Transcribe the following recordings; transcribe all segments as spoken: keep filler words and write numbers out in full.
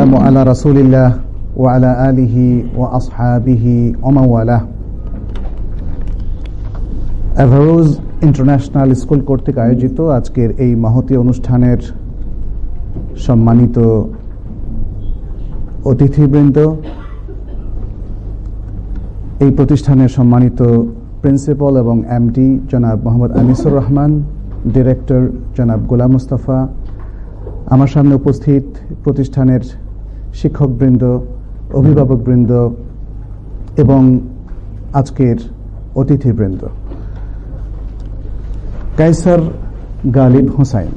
والسلام على رسول الله وعلى آله وأصحابه ومن والاه. এভারোজ international school কর্তৃক আয়োজিত আজকের এই মহতী অনুষ্ঠানের সম্মানিত অতিথিবৃন্দ, এই প্রতিষ্ঠানের সম্মানিত প্রিন্সিপাল এবং এমডি জনাব মোহাম্মদ আনিসুর রহমান, ডিরেক্টর জনাব গোলাম মুস্তাফা, আমার সামনে উপস্থিত প্রতিষ্ঠানের শিক্ষকবৃন্দ, অভিভাবকবৃন্দ এবং আজকের অতিথিবৃন্দ, কায়সার গালিব হোসাইন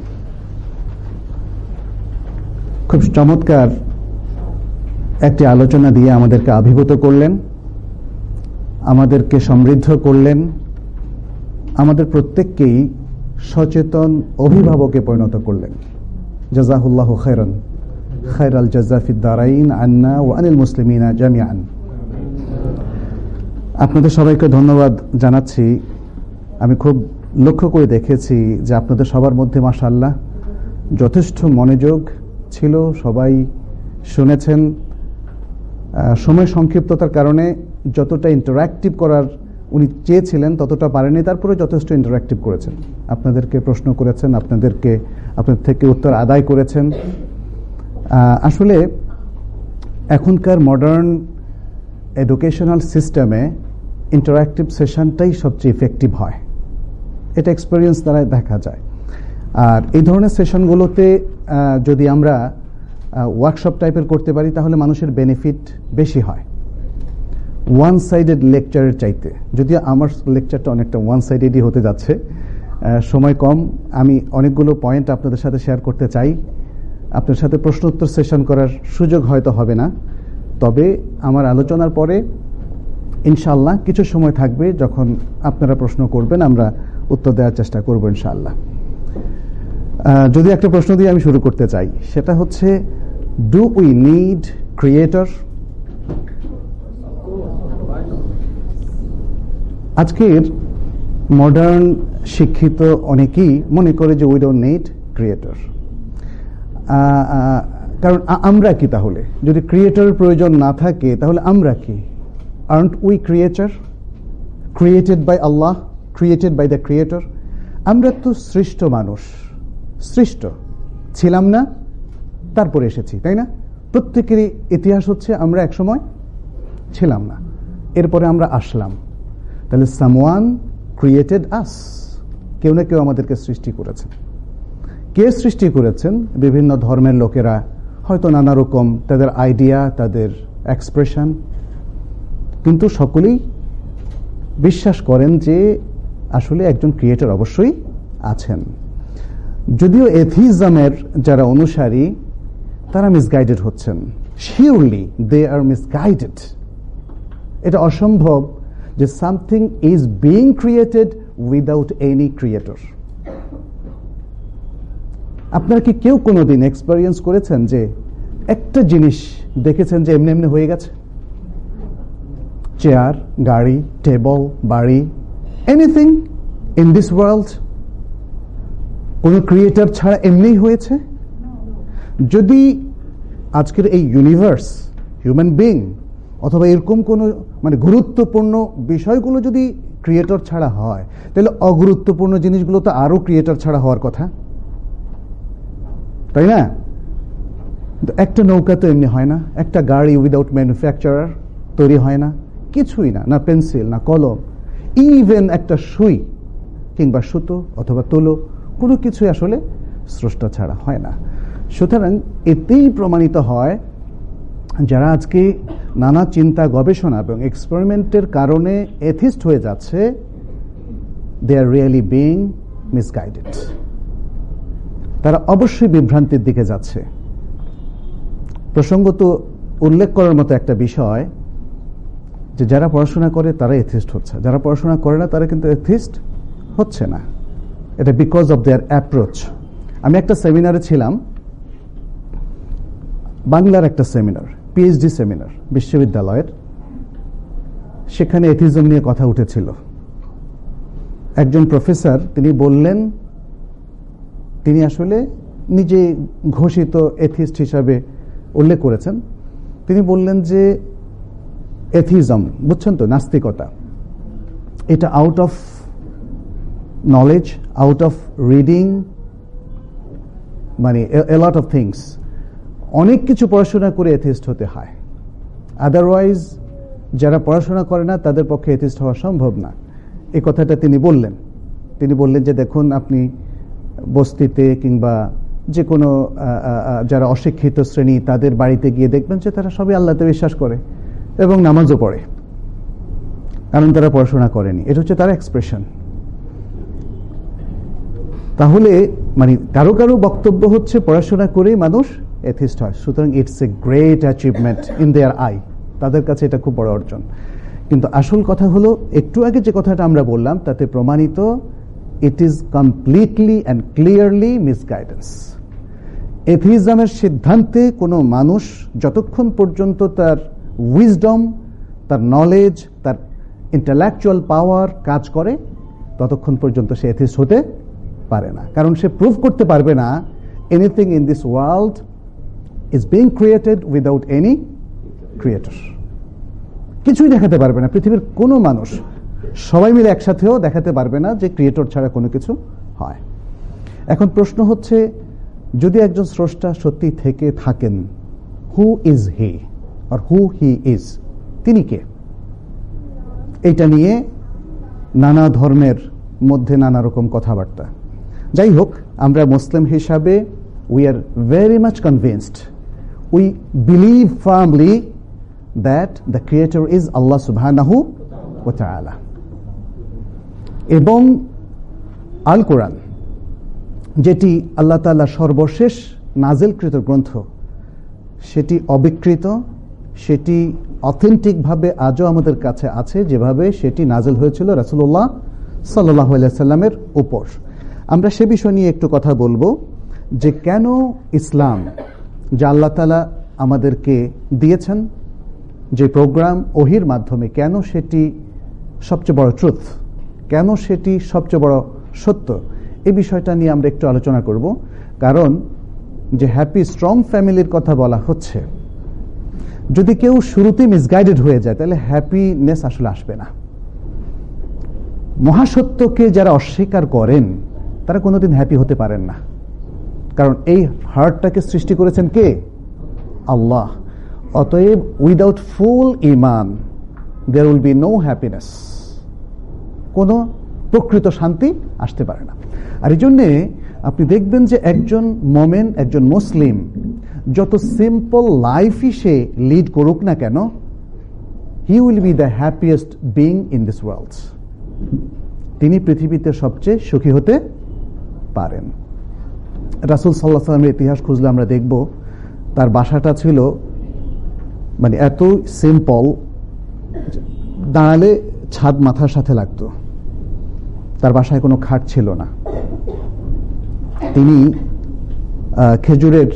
খুব চমৎকার একটি আলোচনা দিয়ে আমাদেরকে আবির্ভূত করলেন, আমাদেরকে সমৃদ্ধ করলেন, আমাদের প্রত্যেককেই সচেতন অভিভাবকে পরিণত করলেন। জাযাহুল্লাহু খায়রান, খায়রাল জাযা ফিদ দারাইন আন্না ওয়া আনিল মুসলিমিনা জামিআন। আপনাদের সবাইকে ধন্যবাদ জানাচ্ছি। আমি খুব লক্ষ্য করে দেখেছি যে আপনাদের সবার মধ্যে মাশাআল্লাহ যথেষ্ট মনোযোগ ছিল, সবাই শুনেছেন। সময় সংক্ষিপ্ততার কারণে যতটা ইন্টারঅ্যাক্টিভ করার উনি চেয়েছিলেন ততটা পারেনি, তারপরে যথেষ্ট ইন্টারঅ্যাক্টিভ করেছেন, আপনাদেরকে প্রশ্ন করেছেন, আপনাদেরকে আপনাদের থেকে উত্তর আদায় করেছেন। আসলে এখনকার মডার্ন এডুকেশনাল সিস্টেমে ইন্টারঅ্যাক্টিভ সেশনটাই সবচেয়ে ইফেক্টিভ হয়, এটা এক্সপেরিয়েন্স দ্বারা দেখা যায়। আর এই ধরনের সেশনগুলোতে যদি আমরা ওয়ার্কশপ টাইপের করতে পারি তাহলে মানুষের বেনিফিট বেশি হয় ওয়ান সাইডেড লেকচারের চাইতে। যদিও আমার লেকচারটা অনেকটা ওয়ান সাইডেডই হতে যাচ্ছে, সময় কম, আমি অনেকগুলো পয়েন্ট আপনাদের সাথে শেয়ার করতে চাই। আপনার সাথে প্রশ্ন উত্তর সেশন করার সুযোগ হয়তো হবে না, তবে আমার আলোচনার পরে ইনশাআল্লাহ কিছু সময় থাকবে যখন আপনারা প্রশ্ন করবেন, আমরা উত্তর দেওয়ার চেষ্টা করব ইনশাআল্লাহ। যদি একটা প্রশ্ন দিয়ে আমি শুরু করতে চাই, সেটা হচ্ছে, ডু উই নিড ক্রিয়েটর? আজকের মডার্ন শিক্ষিত অনেকেই মনে করে যে উই ডোন্ট নিড ক্রিয়েটর। কারণ আমরা কি তাহলে? যদি ক্রিয়েটরের প্রয়োজন না থাকে তাহলে আমরা কি? Aren't we creator, created by Allah, created by the creator? আমরা তো সৃষ্ট মানুষ, সৃষ্ট ছিলাম না, তারপরে এসেছি, তাই না? প্রত্যেকেরই ইতিহাস হচ্ছে আমরা একসময় ছিলাম না, এরপরে আমরা আসলাম। তাহলে সামওয়ান ক্রিয়েটেড আস, কেউ না কেউ আমাদেরকে সৃষ্টি করেছেন। কে সৃষ্টি করেছেন? বিভিন্ন ধর্মের লোকেরা, হয়তো নানা রকম তাদের আইডিয়া, তাদের এক্সপ্রেশন, কিন্তু সকলেই বিশ্বাস করেন যে আসলে একজন ক্রিয়েটর অবশ্যই আছেন। যদিও এথিজমের যারা অনুসারী তারা মিসগাইডেড হচ্ছেন, শিওরলি দে আর মিসগাইডেড। এটা অসম্ভব যে something is being created without any creator. আপনারা কি কেউ কোনোদিন এক্সপেরিয়েন্স করেছেন যে একটা জিনিস দেখেছেন যে এমনি এমনি হয়ে গেছে? চেয়ার, গাড়ি, টেবল, বাড়ি, এনিথিং ইন দিস ওয়ার্ল্ড কোন ক্রিয়েটর ছাড়া এমনিই হয়েছে? যদি আজকের এই ইউনিভার্স, হিউম্যান বিং অথবা এরকম কোন মানে গুরুত্বপূর্ণ বিষয়গুলো যদি ক্রিয়েটর ছাড়া হয়, তাহলে অগুরুত্বপূর্ণ জিনিসগুলো তো আরো ক্রিয়েটর ছাড়া হওয়ার কথা, তাই না? একটা নৌকা তো এমনি হয় না, একটা গাড়ি উইদাউট ম্যানুফ্যাকচারার তৈরি হয় না, কিছুই না, না পেন্সিল, না কলম, ইভেন একটা সুই কিংবা সুতো অথবা তুলো, কোনো কিছুই আসলে স্রষ্টা ছাড়া হয় না। সুতরাং এতেই প্রমাণিত হয় যারা আজকে নানা চিন্তা, গবেষণা এবং এক্সপেরিমেন্টের কারণে এথিস্ট হয়ে যাচ্ছে, they are really being misguided. তারা অবশ্যই বিভ্রান্তির দিকে যাচ্ছে। প্রসঙ্গত উল্লেখ করার মতো একটা বিষয় যে যারা পড়াশোনা করে তারা এথিস্ট হচ্ছে, যারা পড়াশোনা করে না তারা কিন্তু এথিস্ট হচ্ছে না। এটা বিকজ অফ দেয়ার অ্যাপ্রোচ। আমি একটা সেমিনারে ছিলাম, বাংলার একটা সেমিনার, পিএইচডি সেমিনার বিশ্ববিদ্যালয়ের। সেখানে এথিজম নিয়ে কথা উঠেছিল। একজন প্রফেসর তিনি বললেন তিনি আসলে নিজে ঘোষিত এথিস্ট হিসাবে উল্লেখ করেছেন। তিনি বললেন যে এথিজম, বুঝছেন তো, নাস্তিকতা, এটা out of knowledge, out of reading, মানে এ লট অফ থিংস, অনেক কিছু পড়াশোনা করে এথিস্ট হতে হয়, আদারওয়াইজ যারা পড়াশোনা করে না তাদের পক্ষে এথিস্ট হওয়া সম্ভব না। এই কথাটা তিনি বললেন। তিনি বললেন যে দেখুন, আপনি বস্তিতে কিংবা যে কোনো যারা অশিক্ষিত শ্রেণী তাদের বাড়িতে গিয়ে দেখবেন যে তারা সবাই আল্লাহতে বিশ্বাস করে এবং নামাজও পড়ে, কারণ তারা পড়াশোনা করেনি। এটা হচ্ছে তার এক্সপ্রেশন। তাহলে মানে কারো কারো বক্তব্য হচ্ছে পড়াশোনা করেই মানুষ এথিস্ট হয়, সুতরাং it's a great achievement in their eye, তাদের কাছে এটা খুব বড় অর্জন। কিন্তু আসল কথা হলো, একটু আগে যে কথাটা আমরা বললাম তাতে প্রমাণিত, it is completely and clearly misguidance. এথিজমের সিদ্ধান্তে কোনো মানুষ যতক্ষণ পর্যন্ত তার উইজডম, তার নলেজ, তার ইন্টেলেকচুয়াল পাওয়ার কাজ করে ততক্ষণ পর্যন্ত সে এথিস্ট হতে পারে না, কারণ সে প্রুভ করতে পারবে না anything in this world is being created without any creator. কিছুই দেখাতে পারবে না, পৃথিবীর কোনো মানুষ সবাই মিলে একসাথেও দেখাতে পারবে না যে ক্রিয়েটর ছাড়া কোনো কিছু হয়। এখন প্রশ্ন হচ্ছে, যদি একজন স্রষ্টা সত্যি থেকে থাকেন, who is he R who he is, তিনি কে? এটা নিয়ে নানা ধর্মের মধ্যে নানা রকম কথাবার্তা। যাই হোক, আমরা মুসলিম হিসাবে we are very much convinced, we believe firmly that the creator is Allah সুবহানাহু ওয়া তাআলা। এবং আল কোরআন, যেটি আল্লাহ তাআলা সর্বশেষ নাজিলকৃত গ্রন্থ, সেটি অবিকৃত, সেটি অথেন্টিকভাবে আজও আমাদের কাছে আছে, যেভাবে সেটি নাজিল হয়েছিল রাসূলুল্লাহ সাল্লাল্লাহু আলাইহি সাল্লামের উপর। আমরা সে বিষয় নিয়ে একটু কথা বলবো, যে কেন ইসলাম, যা আল্লাহ তাআলা আমাদেরকে দিয়েছেন যে প্রোগ্রাম ওহির মাধ্যমে, কেন সেটি সবচেয়ে বড় ট্রুথ, কেন সেটি সবচেয়ে বড় সত্য, এই বিষয়টা নিয়ে আমরা একটু আলোচনা করব। কারণ যে হ্যাপি স্ট্রং ফ্যামিলির কথা বলা হচ্ছে, যদি কেউ শুরুতেই মিসগাইডেড হয়ে যায় তাহলে হ্যাপিনেস আসলে আসবে না। মহাসত্যকে যারা অস্বীকার করেন তারা কোনোদিন হ্যাপি হতে পারেন না, কারণ এই হার্টটাকে সৃষ্টি করেছেন কে? আল্লাহ। অতএব উইদাউট ফুল ইমান there will be no happiness, কোনো প্রকৃত শান্তি আসতে পারে না। আর এই জন্যে আপনি দেখবেন যে একজন মোমেন, একজন মুসলিম যত সিম্পল লাইফই সে লিড করুক না কেন, he will be the happiest being in this world. তিনি পৃথিবীতে সবচেয়ে সুখী হতে পারেন। রাসূল সাল্লাল্লাহু আলাইহি ওয়াসাল্লামের ইতিহাস খুঁজলে আমরা দেখব তার বাসাটা ছিল মানে এত সিম্পল, দাঁড়ালে ছাদ মাথার সাথে লাগতো। তার বাসায় কোনো খাট ছিল না। তিনি খেজুরের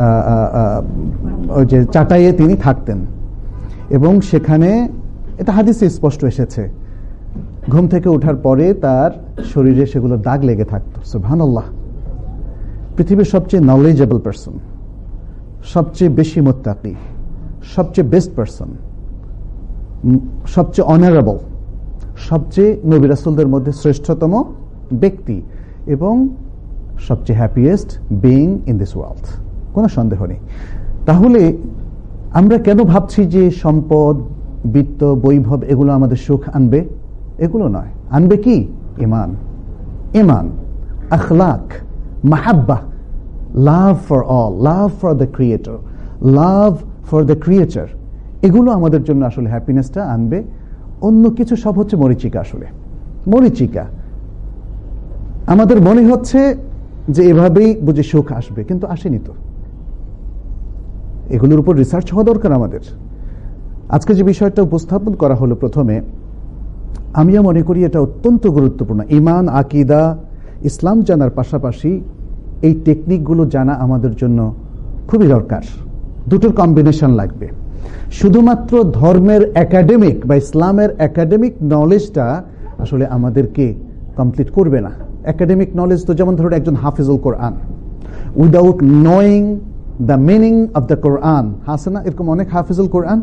ওই যে চাটাইয়ে তিনি থাকতেন, এবং সেখানে, এটা হাদিসে স্পষ্ট এসেছে, ঘুম থেকে ওঠার পরে তার শরীরে সেগুলো দাগ লেগে থাকতো। সুবহানাল্লাহ। পৃথিবীর সবচেয়ে নলেজেবল পারসন, সবচেয়ে বেশি মুত্তাকি, সবচেয়ে বেস্ট পারসন, সবচেয়ে অনারেবল, সবচেয়ে নবী রাসূলদের মধ্যে শ্রেষ্ঠতম ব্যক্তি এবং সবচেয়ে happiest being in this world, কোনো সন্দেহ নেই। তাহলে আমরা কেন ভাবছি যে সম্পদ, বিত্ত, বৈভব এগুলো আমাদের সুখ আনবে? এগুলো নয়। আনবে কি? ইমান, ইমান, আখলাক, মাহাব্বা, love for all, love for the creator, love for the creature, এগুলো আমাদের জন্য আসলে হ্যাপিনেসটা আনবে। অন্য কিছু সব হচ্ছে মরিচিকা, আসলে মরিচিকা। আমাদের মনে হচ্ছে যে এভাবেই বুঝে সুখ আসবে, কিন্তু আসেনি তো। এগুলোর উপর রিসার্চ হওয়া দরকার আমাদের। আজকে যে বিষয়টা উপস্থাপন করা হলো প্রথমে, আমিও মনে করি এটা অত্যন্ত গুরুত্বপূর্ণ। ইমান, আকিদা, ইসলাম জানার পাশাপাশি এই টেকনিকগুলো জানা আমাদের জন্য খুবই দরকার। দুটোর কম্বিনেশন লাগবে। শুধুমাত্র ধর্মের একাডেমিক বা ইসলামের একাডেমিক নলেজটা আসলে আমাদেরকে কমপ্লিট করবে না। একাডেমিক নলেজ তো যেমন ধরুন একজন হাফিজুল Quran, without knowing the meaning of the Quran. আছে না এরকম অনেক হাফিজুল কোরআন,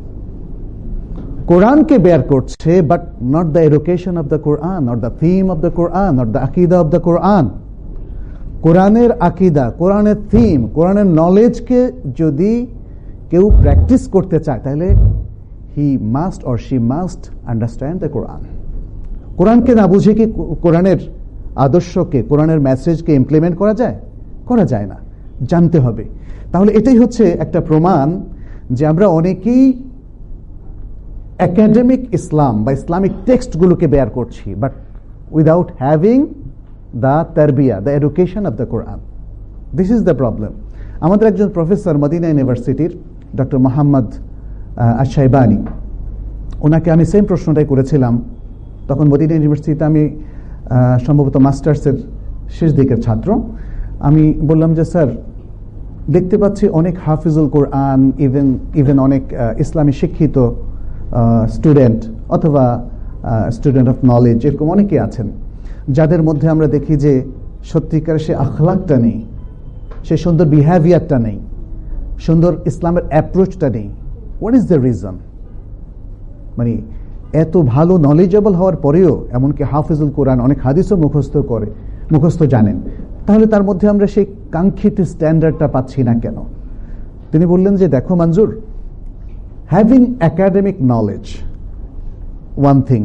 কোরআনকে বেয়ার করছে, but not the education of the Quran, not the theme of the Quran, not the আকিদা অফ দ্য কোরআন। কোরআনের আকিদা, কোরআনের থিম, কোরআনের নলেজকে যদি কেউ প্র্যাকটিস করতে চায়, তাহলে he must or she must understand the Quran. কোরআনকে না বুঝে কি কোরআনের আদর্শকে, কোরআনের মেসেজকে ইমপ্লিমেন্ট করা যায়? করা যায় না, জানতে হবে। তাহলে এটাই হচ্ছে একটা প্রমাণ যে আমরা অনেকেই একাডেমিক ইসলাম বা ইসলামিক টেক্সটগুলোকে বেয়ার করছি, বাট উইদাউট হ্যাভিং দ্য তারবিয়া, the education of the Quran. This is the problem. আমাদের একজন প্রফেসর মদিনা ইউনিভার্সিটির ডক্টর মোহাম্মদ আশ-শাইবানি, ওনাকে আমি সেম প্রশ্নটাই করেছিলাম। তখন মদিনা ইউনিভার্সিটিতে আমি সম্ভবত মাস্টার্সের শেষ দিকের ছাত্র। আমি বললাম যে স্যার, দেখতে পাচ্ছি অনেক হাফিজুল কোরআন, ইভেন ইভেন অনেক ইসলামী শিক্ষিত স্টুডেন্ট অথবা স্টুডেন্ট অফ নলেজ, এরকম অনেকে আছেন যাদের মধ্যে আমরা দেখি যে সত্যিকার সে আখলাকটা নেই, সে সুন্দর বিহেভিয়ারটা নেই, সুন্দর ইসলামের অ্যাপ্রোচটা নেই। What is the reason? মানে এত ভালো নলেজেবল হওয়ার পরেও, এমনকি হাফিজুল কোরআন, অনেক হাদিসও মুখস্থ করে, মুখস্থ জানেন, তাহলে তার মধ্যে আমরা সেই কাঙ্ক্ষিত স্ট্যান্ডার্ডটা পাচ্ছি না কেন? তিনি বললেন যে দেখো Manzoor, having academic knowledge one thing,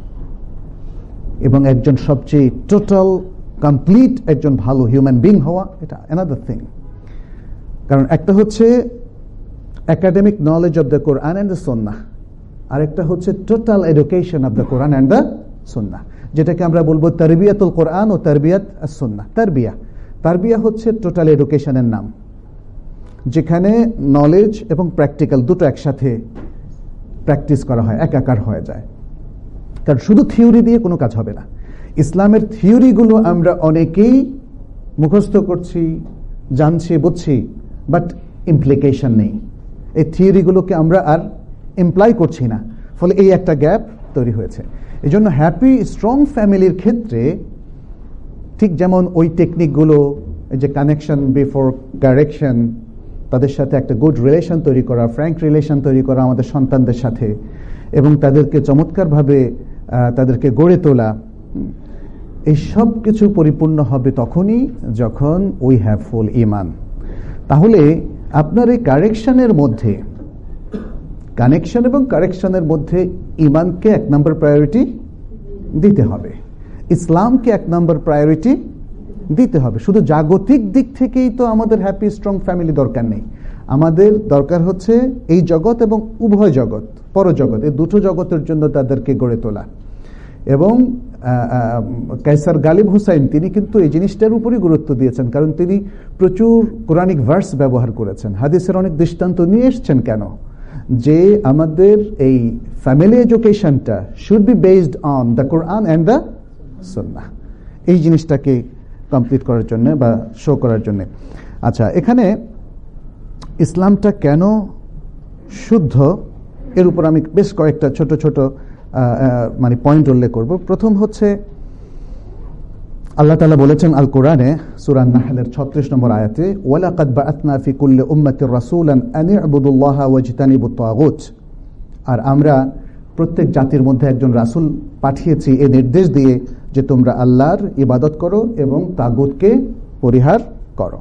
এবং একজন সবচেয়ে টোটাল কমপ্লিট একজন ভালো হিউম্যান বিং হওয়া, এটা অ্যানাদার থিং। কারণ একটা হচ্ছে academic knowledge of the Quran and the সুন্নাহ, আরেকটা হচ্ছে total education of the Quran and the সুন্নাহ, যেটাকে আমরা বলবো তারবিয়াতুল কোরআন ও তারবিয়াত আস-সুন্নাহ। তারবিয়া তারবিয়া হচ্ছে টোটাল এডুকেশনের নাম, যেখানে নলেজ এবং প্র্যাকটিক্যাল দুটো একসাথে প্র্যাকটিস করা হয়, একাকার হয়ে যায়। কারণ শুধু থিওরি দিয়ে কোনো কাজ হবে না। ইসলামের থিওরিগুলো আমরা অনেকেই মুখস্থ করছি, জানছি, বুঝছি, বাট ইমপ্লিকেশন নেই। এই থিওরিগুলোকে আমরা আর এমপ্লয় করছি না, ফলে এই একটা গ্যাপ তৈরি হয়েছে। এই জন্য হ্যাপি স্ট্রং ফ্যামিলির ক্ষেত্রে ঠিক যেমন ওই টেকনিকগুলো, যে কানেকশন বিফোর কারেকশন, তাদের সাথে একটা গুড রিলেশন তৈরি করা, ফ্র্যাঙ্ক রিলেশন তৈরি করা আমাদের সন্তানদের সাথে, এবং তাদেরকে চমৎকারভাবে তাদেরকে গড়ে তোলা, এই সব কিছু পরিপূর্ণ হবে তখনই যখন উই হ্যাভ ফুল ঈমান। তাহলে আপনার এই কারেকশনের মধ্যে, কানেকশন এবং কারেকশনের মধ্যে ঈমানকে এক নম্বর প্রায়োরিটি দিতে হবে, ইসলামকে এক নম্বর প্রায়োরিটি দিতে হবে। শুধু জাগতিক দিক থেকেই তো আমাদের হ্যাপি স্ট্রং ফ্যামিলি দরকার নেই। আমাদের দরকার হচ্ছে এই জগৎ এবং উভয় জগৎ, পরজগৎ, এই দুটো জগতের জন্য তাদেরকে গড়ে তোলা। এবং কায়সার গালিব হুসাইন তিনি কিন্তু এই জিনিসটার উপরই গুরুত্ব দিয়েছেন, কারণ তিনি প্রচুর কোরআনিক ভার্স ব্যবহার করেছেন, হাদিসের অনেক দৃষ্টান্ত নিয়ে এসছেন। কেন? যে আমাদের এই ফ্যামিলি এডুকেশনটা should be based on the Quran and the সুন্নাহ, এই জিনিসটাকে কমপ্লিট করার জন্য বা শো করার জন্য। আচ্ছা, এখানে ইসলামটা কেন শুদ্ধ, এর উপর আমি বেশ কয়েকটা ছোট ছোট মানে পয়েন্ট উল্লেখ করব। প্রথম হচ্ছে আল্লাহ তাআলা বলেছেন আল কোরআনে সূরা নাহলের ছত্রিশ নম্বর আয়াতে, ওয়ালাকাদ বাআথনা ফি কুল্লি উম্মাতির রাসূলান আন ইবুদুল্লাহা ওয়াজতানিবুত তাগুত, আর আমরা প্রত্যেক জাতির মধ্যে একজন রাসূল পাঠিয়েছি এই নির্দেশ দিয়ে যে তোমরা আল্লাহর ইবাদত করো এবং তাগুতকে পরিহার করো।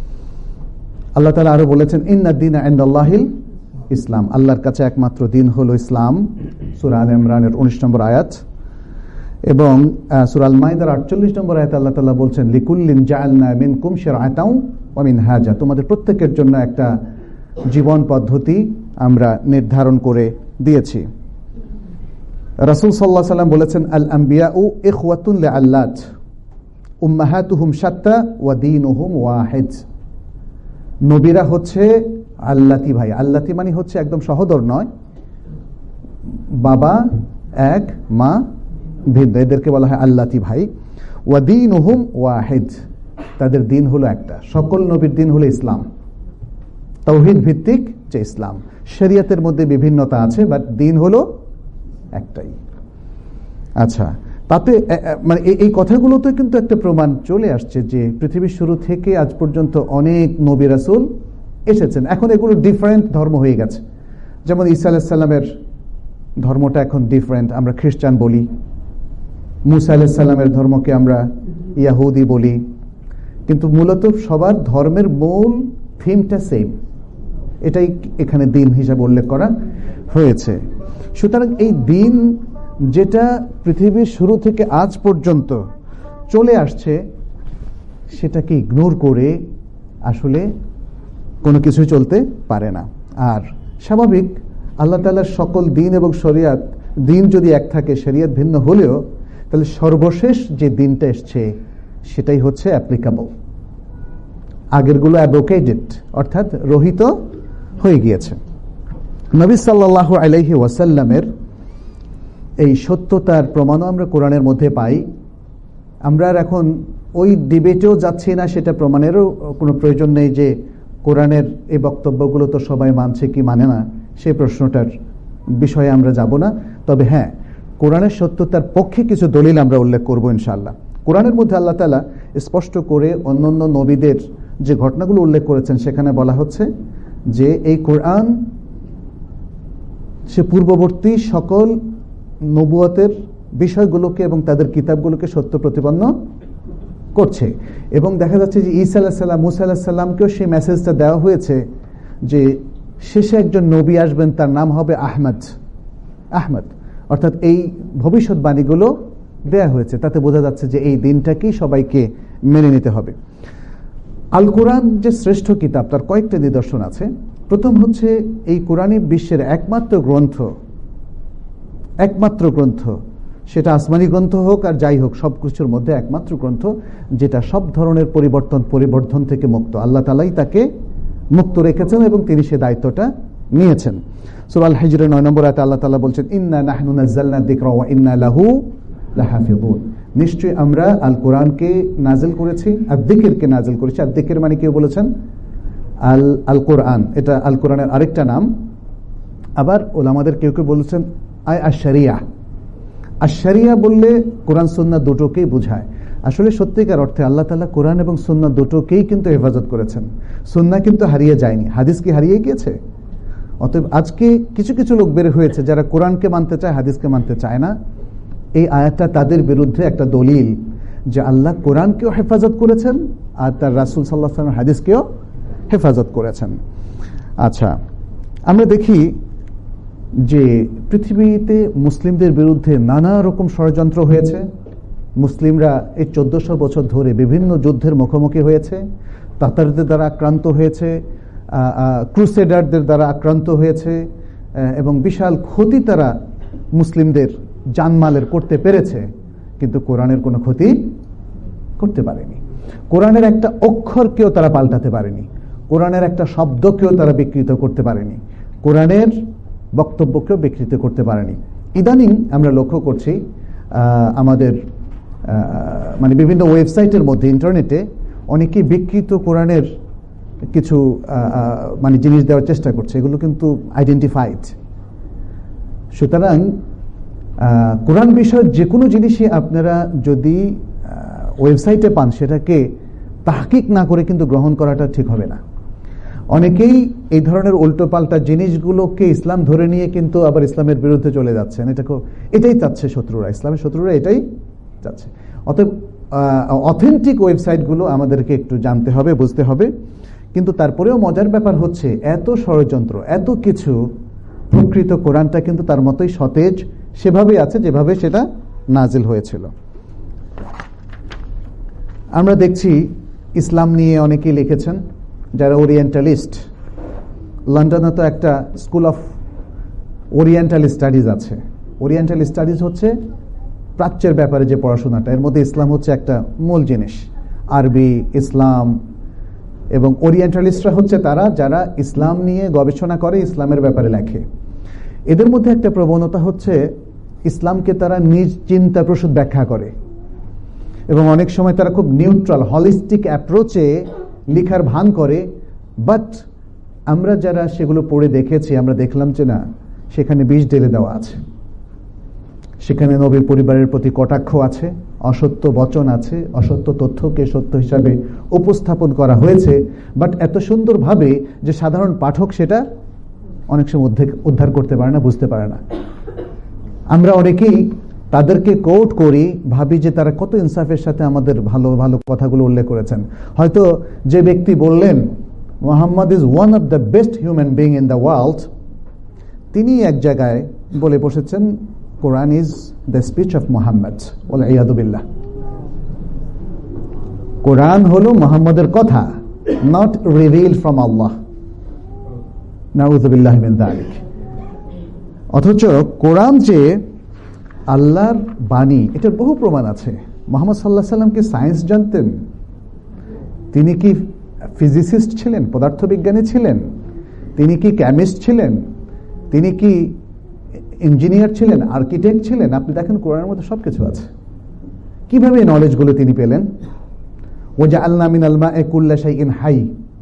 আল্লাহ তাআলা আরো বলেছেন ইন্নাদ দীনা ইনদাল্লাহিল ইসলাম, আল্লাহর কাছে একমাত্র দিন হলো ইসলাম, সূরা আলে ইমরানের উনিশ নম্বর আয়াত। এবং সূরা আল মাইদার আটচল্লিশ নম্বর আয়াতে আল্লাহ তাআলা বলছেন লিকুল্লিন জাআলনা মিনকুম শিরআতাও ওয়া মিনহাজা, তোমাদের প্রত্যেকের জন্য একটা জীবন পদ্ধতি আমরা নির্ধারণ করে দিয়েছি। রাসূল সাল্লাল্লাহু আলাইহি সাল্লাম বলেছেন আল আম্বিয়াউ ইখওয়াতুন লিআল্লাত উম্মাহাতুহুম শাত্তা ওয়া দীনুহুম ওয়াহিদ, নবীরা হচ্ছে আল্লাতি ভাই। আল্লাতি মানে হচ্ছে একদম সহোদর নয়, বাবা এক মা ভিন্ন, এদেরকে বলা হয় আল্লাতি ভাই। ওয়া দীনুহুম ওয়াহিদ, তাদের দিন হলো একটা। সকল নবীর দিন হলো ইসলাম, তাওহীদ ভিত্তিক যে ইসলাম। শরীয়তের মধ্যে বিভিন্নতা আছে, বাট দিন হলো একটাই। আচ্ছা, তাতে মানে এই কথাগুলোতে কিন্তু একটা প্রমাণ চলে আসছে যে পৃথিবীর শুরু থেকে আজ পর্যন্ত অনেক নবী রাসূল এসেছেন। এখন এগুলো ডিফারেন্ট ধর্ম হয়ে গেছে। যেমন ঈসা আলাইহিস সালামের ধর্মটা এখন ডিফারেন্ট, আমরা খ্রিস্টান বলি। মুসা আলাইহিস সালামের ধর্মকে আমরা ইয়াহুদি বলি। কিন্তু মূলত সবার ধর্মের মূল থিমটা সেম, এটাই এখানে দিন হিসাবে উল্লেখ করা হয়েছে। সুতরাং এই দিন যেটা পৃথিবীর শুরু থেকে আজ পর্যন্ত চলে আসছে, সেটাকে ইগনোর করে আসলে কোনো কিছু চলতে পারে না। আর স্বাভাবিক, আল্লাহ তাআলার সকল দিন এবং শরিয়াত, দিন যদি এক থাকে, শরিয়াত ভিন্ন হলেও, তাহলে সর্বশেষ যে দিনটা এসছে সেটাই হচ্ছে অ্যাপ্লিকেবল। আগেরগুলো অ্যাব্রোকেটেড, অর্থাৎ রহিত হয়ে গিয়েছে। নবী সাল্লাল্লাহু আলাইহি ওয়াসাল্লামের এই সত্যতার প্রমাণও আমরা কোরআনের মধ্যে পাই। আমরা আর এখন ওই ডিবেটেও যাচ্ছি না, সেটা প্রমাণেরও কোনো প্রয়োজন নেই যে কোরআনের এই বক্তব্যগুলো তো সবাই মানছে কি মানে না, সেই প্রশ্নটার বিষয়ে আমরা যাব না। তবে হ্যাঁ, কোরআনের সত্যতার পক্ষে কিছু দলিল আমরা উল্লেখ করব ইনশাআল্লাহ। কোরআনের মধ্যে আল্লাহ তাআলা স্পষ্ট করে অন্যান্য নবীদের যে ঘটনাগুলো উল্লেখ করেছেন, সেখানে বলা হচ্ছে যে এই কোরআন সে পূর্ববর্তী সকল নবুয়তের বিষয়গুলোকে এবং তাদের কিতাবগুলোকে সত্য প্রতিপন্ন করছে। এবং দেখা যাচ্ছে যে ঈসা আলাইহিস সালাম, মুসা আলাইহিস সালামকেও সেই মেসেজটা দেওয়া হয়েছে যে শেষে একজন নবী আসবেন, তার নাম হবে আহমদ। আহমদ অর্থাৎ এই ভবিষ্যৎবাণীগুলো দেয়া হয়েছে। তাতে বোঝা যাচ্ছে যে এই দিনটাকেই সবাইকে মেনে নিতে হবে। আল কোরআন যে শ্রেষ্ঠ কিতাব, তার কয়েকটা নিদর্শন আছে। প্রথম হচ্ছে এই কোরআনই বিশ্বের একমাত্র গ্রন্থ, একমাত্র গ্রন্থ, সেটা আসমানি গ্রন্থ হোক আর যাই হোক, সব কিছুর মধ্যে একমাত্র গ্রন্থ যেটা সব ধরনের পরিবর্তন পরিবর্ধন থেকে মুক্ত। আল্লাহ তাআলাই তাকে মুক্ত রেখেছেন এবং তিনি সে দায়িত্বটা নিয়েছেন। সূরা আল হিজরের নয় নম্বর আয়াতে আল্লাহ তাআলা বলছেন, ইন্না নাহনু নাযালনা যিকরা ওয়া ইন্না লাহু লাহাফিযুন। নিশ্চয়ই আমরা আল কোরআনকে নাজিল করেছি, আর যিকিরকে নাজিল করেছি। আর যিকির মানে কেউ বলেছেন আল আল কোরআন, এটা আল কোরআনের আরেকটা নাম। আবার ওলামাদের কেউ কেউ বলেছেন আয় আশ-শরিয়া। আশ-শরিয়া বললে কোরআন সুন্নাহ দুটোকেই বোঝায়। আসলে সত্যিকার অর্থে আল্লাহ তাআলা কোরআন এবং সুন্নাহ দুটোকেই কিন্তু হেফাজত করেছেন। সুন্নাহ কিন্তু হারিয়ে যায়নি, হাদিস কি হারিয়ে গিয়েছে? অতএব আজকে কিছু কিছু লোক বের হয়েছে যারা কোরআনকে মানতে চায়, হাদিসকে মানতে চায় না। এই আয়াতটা তাদের বিরুদ্ধে একটা দলিল যে আল্লাহ কোরআনকেও হেফাজত করেছেন আর তার রাসূল সাল্লাল্লাহু আলাইহি ওয়াসাল্লাম হাদিসকেও হেফাজত করেছেন। আচ্ছা, আমরা দেখি যে পৃথিবীতে মুসলিমদের বিরুদ্ধে নানা রকম ষড়যন্ত্র হয়েছে। মুসলিমরা এই চোদ্দশো বছর ধরে বিভিন্ন যুদ্ধের মুখোমুখি হয়েছে, তাতারদের দ্বারা আক্রান্ত হয়েছে, ক্রুসেডারদের দ্বারা আক্রান্ত হয়েছে, এবং বিশাল ক্ষতি তারা মুসলিমদের জানমালের করতে পেরেছে, কিন্তু কোরআনের কোনো ক্ষতি করতে পারেনি। কোরআনের একটা অক্ষরকেও তারা পাল্টাতে পারেনি, কোরআনের একটা শব্দকেও তারা বিকৃত করতে পারেনি, কোরআনের বক্তব্যকেও বিকৃত করতে পারেনি। ইদানিং আমরা লক্ষ্য করছি আমাদের মানে বিভিন্ন ওয়েবসাইটের মধ্যে, ইন্টারনেটে অনেকেই বিকৃত কোরআনের কিছু মানে জিনিস দেওয়ার চেষ্টা করছে, এগুলো কিন্তু আইডেন্টিফাইড। সুতরাং কোরআন বিষয়ের যে কোনো জিনিসই আপনারা যদি ওয়েবসাইটে পান, সেটাকে তাহকিক না করে কিন্তু গ্রহণ করাটা ঠিক হবে না। অনেকেই এই ধরনের উল্টোপাল্টা জিনিসগুলোকে ইসলাম ধরে নিয়ে কিন্তু আবার ইসলামের বিরুদ্ধে চলে যাচ্ছেন। এটাকে এটাই চাচ্ছে শত্রুরা, ইসলামের শত্রুরা এটাই চাচ্ছে। অতএব অথেন্টিক ওয়েবসাইটগুলো আমাদেরকে একটু জানতে হবে, বুঝতে হবে। কিন্তু তারপরেও মজার ব্যাপার হচ্ছে, এত ষড়যন্ত্র, এত কিছু, প্রকৃত কোরআনটা কিন্তু তার মতোই সতেজ, সেভাবেই আছে যেভাবে সেটা নাজিল হয়েছিল। আমরা দেখছি ইসলাম নিয়ে অনেকেই লিখেছেন যারা ওরিয়েন্টালিস্ট। লন্ডনে তো একটা স্কুল অফ ওরিয়েন্টাল স্টাডিজ আছে। ওরিয়েন্টাল স্টাডিজ হচ্ছে প্রাচ্যের ব্যাপারে যে পড়াশোনাটা, এর মধ্যে ইসলাম হচ্ছে একটা মূল জিনিস। আরবি, ইসলাম এবং ওরিয়েন্টালিস্টরা হচ্ছে তারা যারা ইসলাম নিয়ে গবেষণা করে, ইসলামের ব্যাপারে লেখে। এদের মধ্যে একটা প্রবণতা হচ্ছে ইসলামকে তারা নিজ চিন্তা প্রসূত ব্যাখ্যা করে, এবং অনেক সময় তারা খুব নিউট্রাল হলিস্টিক অ্যাপ্রোচে লিখার ভান করে। বাট আমরা যারা সেগুলো পড়ে দেখেছি, আমরা দেখলাম যে না, সেখানে বিষ ঢেলে দেওয়া আছে, সেখানে নবীর পরিবারের প্রতি কটাক্ষ আছে, অসত্য বচন আছে, অসত্য তথ্যকে সত্য হিসাবে উপস্থাপন করা হয়েছে, বাট এত সুন্দরভাবে যে সাধারণ পাঠক সেটা অনেক সময় উদ্ধার করতে পারে না, বুঝতে পারে না। আমরা অনেকেই তাদেরকে কোট করি, ভাবি যে তারা কত ইনসাফের সাথে আমাদের ভালো ভালো কথাগুলো উল্লেখ করেছেন। হয়তো যে ব্যক্তি বললেন Muhammad is one of the best human being in the world, তিনি এক জায়গায় বলে বসেছেন Quran is the speech of Muhammad ওয়াল ইয়াদু বিল্লাহ। কোরআন হলো মুহাম্মদের কথা, নট রিভিলড ফ্রম আল্লাহ, নাউযু বিল্লাহি মিন যালিক। অথচ কোরআন যে আল্লাহর বাণী, এটার বহু প্রমাণ আছে। মুহাম্মদ সাল্লাল্লাহু আলাইহি সাল্লাম কি সায়েন্স জানতেন? তিনি কি ফিজিসিস্ট ছিলেন, পদার্থবিজ্ঞানী ছিলেন? তিনি কি কেমিস্ট ছিলেন? তিনি কি ইঞ্জিনিয়ার ছিলেন, আর্কিটেক্ট ছিলেন? আপনি দেখেন কোরআনের মধ্যে সবকিছু আছে। কিভাবে এই নলেজগুলো তিনি পেলেন? ওয়াজআলনা মিনাল মা'i কুল্লা শাইইন হাই।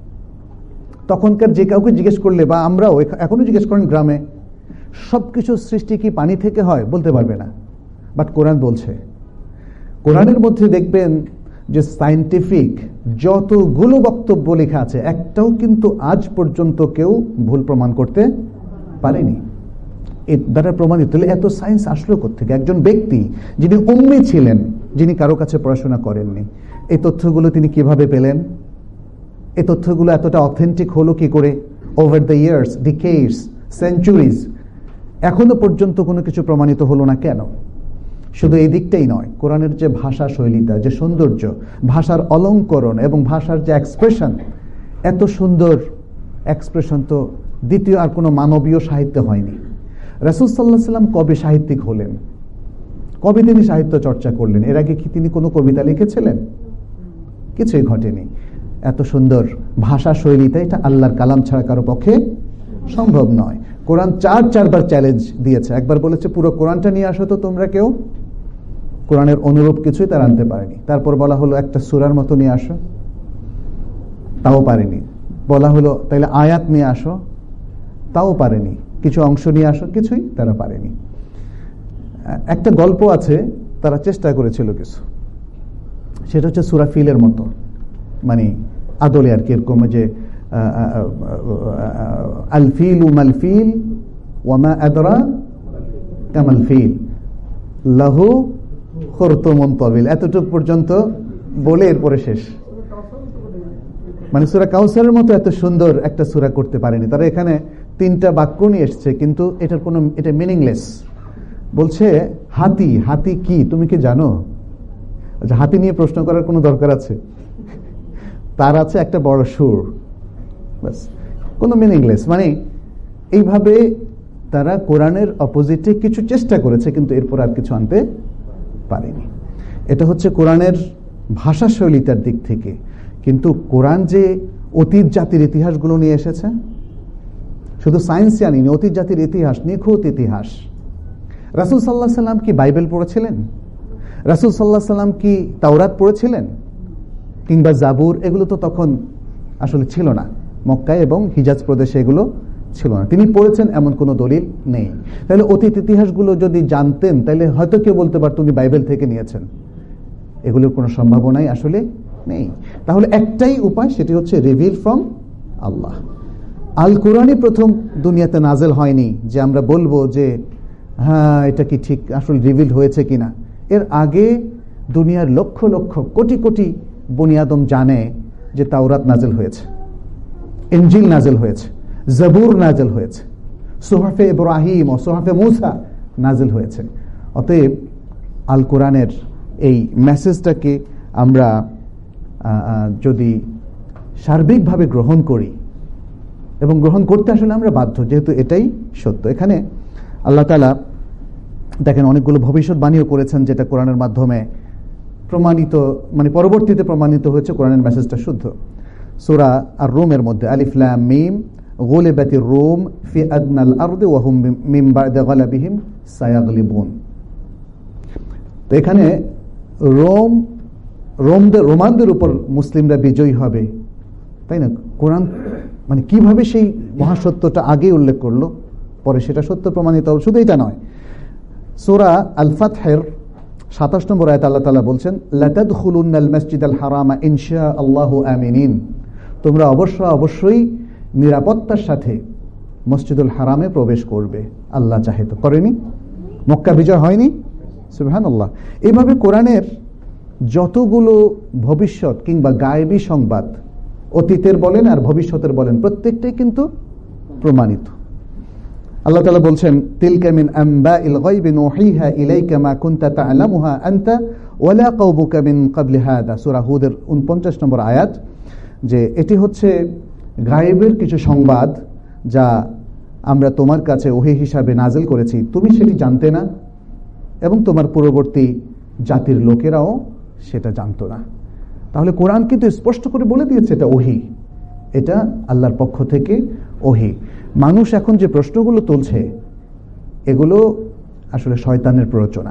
তখনকার যে কাউকে জিজ্ঞেস করলে, বা আমরাও এখনো জিজ্ঞেস করেন গ্রামে, সবকিছু সৃষ্টি কি পানি থেকে হয়? বলতে পারবে না। বাট কোরআন বলছে। কোরআনের মধ্যে দেখবেন যে সায়েন্টিফিক যতগুলো বক্তব্য লেখা আছে, একটাও কিন্তু আজ পর্যন্ত কেউ ভুল প্রমাণ করতে পারেনি। এর দ্বারা প্রমাণিত। এত সায়েন্স আসলো কোত্থেকে? একজন ব্যক্তি যিনি উম্মি ছিলেন, যিনি কারো কাছে পড়াশোনা করেননি, এই তথ্যগুলো তিনি কিভাবে পেলেন? এই তথ্যগুলো এতটা অথেন্টিক হলো কি করে? Over the years, decades, centuries, এখনো পর্যন্ত কোনো কিছু প্রমাণিত হলো না। কেন? শুধু এই দিকটাই নয়, কোরআনের যে ভাষা শৈলীটা, যে সৌন্দর্য, ভাষার অলঙ্করণ এবং ভাষার যে এক্সপ্রেশন, এত সুন্দর এক্সপ্রেশন তো দ্বিতীয় আর কোনো মানবীয় সাহিত্য হয়নি। রাসূল সাল্লাল্লাহু আলাইহি সাল্লাম কবে সাহিত্যিক হলেন? কবে তিনি সাহিত্য চর্চা করলেন? এর আগে কি তিনি কোনো কবিতা লিখেছিলেন? কিছুই ঘটেনি। এত সুন্দর ভাষা শৈলীতে, এটা আল্লাহর কালাম ছাড়া কারো পক্ষে সম্ভব নয়। কোরআন চার চারবার চ্যালেঞ্জ দিয়েছে। একবার বলেছে পুরো কোরআনটা নিয়ে আসো তো তোমরা কেউ। কোরআনের অনুরূপ কিছুই তারা আনতে পারেনি। তারপর বলা হলো একটা সূরার মতো নিয়ে আসো, তাও পারেনি। বলা হলো তাইলে আয়াত নিয়ে আসো, তাও পারেনি। কিছু অংশ নিয়ে আসো, কিছুই তারা পারেনি। একটা গল্প আছে, তারা চেষ্টা করেছিল কিছু, সেটা হচ্ছে সূরা ফিলের মতো, মানে আদলে আর কি, এরকম যে আল ফিল মাল ফিল ওয়ামা আদরা কামাল ফিল লাহু খুরতুমুন তাবিল, এতটুকু পর্যন্ত বলে এরপরে শেষ। মানে সূরা কাউসারের মতো এত সুন্দর একটা সূরা করতে পারেনি তারা। এখানে তিনটা বাক্য নিয়ে এসছে, কিন্তু এটার কোনো, এটা মিনিংলেস। বলছে হাতি, হাতি কি তুমি কি জানো? আচ্ছা, হাতি নিয়ে প্রশ্ন করার কোনো দরকার আছে? তার আছে একটা বড় সুর, বাস, কোনো মিনিংলেস। মানে এইভাবে তারা কোরআনের অপোজিটে কিছু চেষ্টা করেছে, কিন্তু এরপর আর কিছু আনতে পারেনি। এটা হচ্ছে কোরআনের ভাষা শৈলীটার দিক থেকে। কিন্তু কোরআন যে অতীত জাতির ইতিহাসগুলো নিয়ে এসেছে, শুধু সায়েন্সই আনিনি, অতীত জাতির ইতিহাস, নিখুঁত ইতিহাস। রাসূল সাল্লাল্লাহু আলাইহি সাল্লাম কি বাইবেল পড়েছিলেন? রাসূল সাল্লাল্লাহু আলাইহি সাল্লাম কি তাওরাত পড়েছিলেন? কিংবা জাবুর? এগুলো তো তখন আসলে ছিল না, মক্কায় এবং হিজাজ প্রদেশে এগুলো ছিল না। তিনি পড়েছেন এমন কোনো দলিল নেই। তাহলে অতীত ইতিহাসগুলো যদি জানতেন, তাহলে হয়তো কেউ বলতে পারত উনি বাইবেল থেকে নিয়েছেন। এগুলোর কোনো সম্ভাবনাই আসলে নেই। তাহলে একটাই উপায়, সেটি হচ্ছে রিভিল ফ্রম আল্লাহ। আল কোরআনই প্রথম দুনিয়াতে নাজেল হয়নি যে আমরা বলবো যে হ্যাঁ এটা কি ঠিক আসলে রিভিল হয়েছে কিনা। এর আগে দুনিয়ার লক্ষ লক্ষ কোটি কোটি বনি আদম জানে যে তাওরাত নাজেল হয়েছে, ইনজিল নাজেল হয়েছে, জাবুর নাজেল হয়েছে, সুহাফে ইব্রাহিম ও সুহাফে মূসা নাজেল হয়েছে। অতএব আল কোরআনের এই মেসেজটাকে আমরা যদি সার্বিকভাবে গ্রহণ করি, এবং গ্রহণ করতে আসলে আমরা বাধ্য, যেহেতু এটাই সত্য। এখানে আল্লাহ তাআলা দেখেন অনেকগুলো ভবিষ্যৎবাণীও করেছেন, যেটা কোরআনের মাধ্যমে প্রমাণিত, মানে পরবর্তীতে প্রমাণিত হয়েছে কোরআনের মেসেজটা শুদ্ধ। সূরা আর রুমের মধ্যে আলিফ লাম মিম গুলিবাতির রুম ফি আদনাল আরদি ওয়া হুম মিন বা'দি গালাবিহিম সায়াগলিবুন। তো এখানে রোম, রোমদের রোমানদের উপর মুসলিমরা বিজয়ী হবে, তাই না? কোরআন মানে কিভাবে সেই মহাসত্যটা আগে উল্লেখ করলো, পরে সেটা সত্য প্রমাণিত হবে। শুধু এটা নয়, সূরা আল ফাতহের সাতাশ নম্বর আয়াতে আল্লাহ তাআলা বলছেন, লাতাদখুলুন্নাল মাসজিদাল হারামা ইনশাআল্লাহু আমিনিন, তোমরা অবশ্য অবশ্যই নিরাপত্তার সাথে মসজিদুল হারামে প্রবেশ করবে, আল্লাহ চাহে তো। করেনি? মক্কা বিজয় হয়নি? সুবহানাল্লাহ। এইভাবে কোরআনের যতগুলো ভবিষ্যৎ কিংবা গায়েবী সংবাদ, অতীতের বলেন আর ভবিষ্যতের বলেন, প্রত্যেকটাই কিন্তু প্রমাণিত। আল্লাহ তাআলা বলছেন, তিলকা মিন আমবাইল গায়বি নুহিহা ইলাইকা মা কুনতা তা'লামুহা আনতা ওয়ালা কওমুকা মিন ক্বাবলি হাদা, সূরা হুদের উনপঞ্চাশ নম্বর আয়াত, যে এটি হচ্ছে গায়েবের কিছু সংবাদ যা আমরা তোমার কাছে ওহী হিসাবে নাজিল করেছি, তুমি সেটি জানতে না এবং তোমার পূর্ববর্তী জাতির লোকেরাও সেটা জানতো না। তাহলে কোরআন কিন্তু স্পষ্ট করে বলে দিয়েছে এটা ওহী, এটা আল্লাহর পক্ষ থেকে ওহী। মানুষ এখন যে প্রশ্নগুলো তুলছে এগুলো আসলে শয়তানের প্ররোচনা।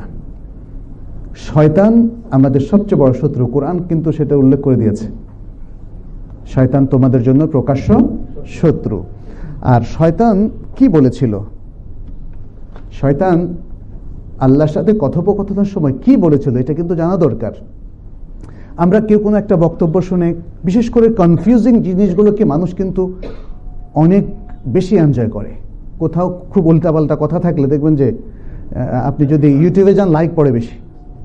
শয়তান আমাদের সবচেয়ে বড় শত্রু, কোরআন কিন্তু সেটা উল্লেখ করে দিয়েছে। শয়তান তোমাদের জন্য প্রকাশ্য শত্রু। আর শয়তান কি বলেছিল? শয়তান আল্লাহর সাথে কথোপকথনের সময় কি বলেছিল এটা কিন্তু জানা দরকার। আমরা কেউ কোনো একটা বক্তব্য শুনে, বিশেষ করে কনফিউজিং জিনিসগুলোকে মানুষ কিন্তু অনেক বেশি এনজয় করে। কোথাও খুব উল্টাপাল্টা কথা থাকলে দেখবেন যে আপনি যদি ইউটিউবে যান, লাইক পড়ে বেশি।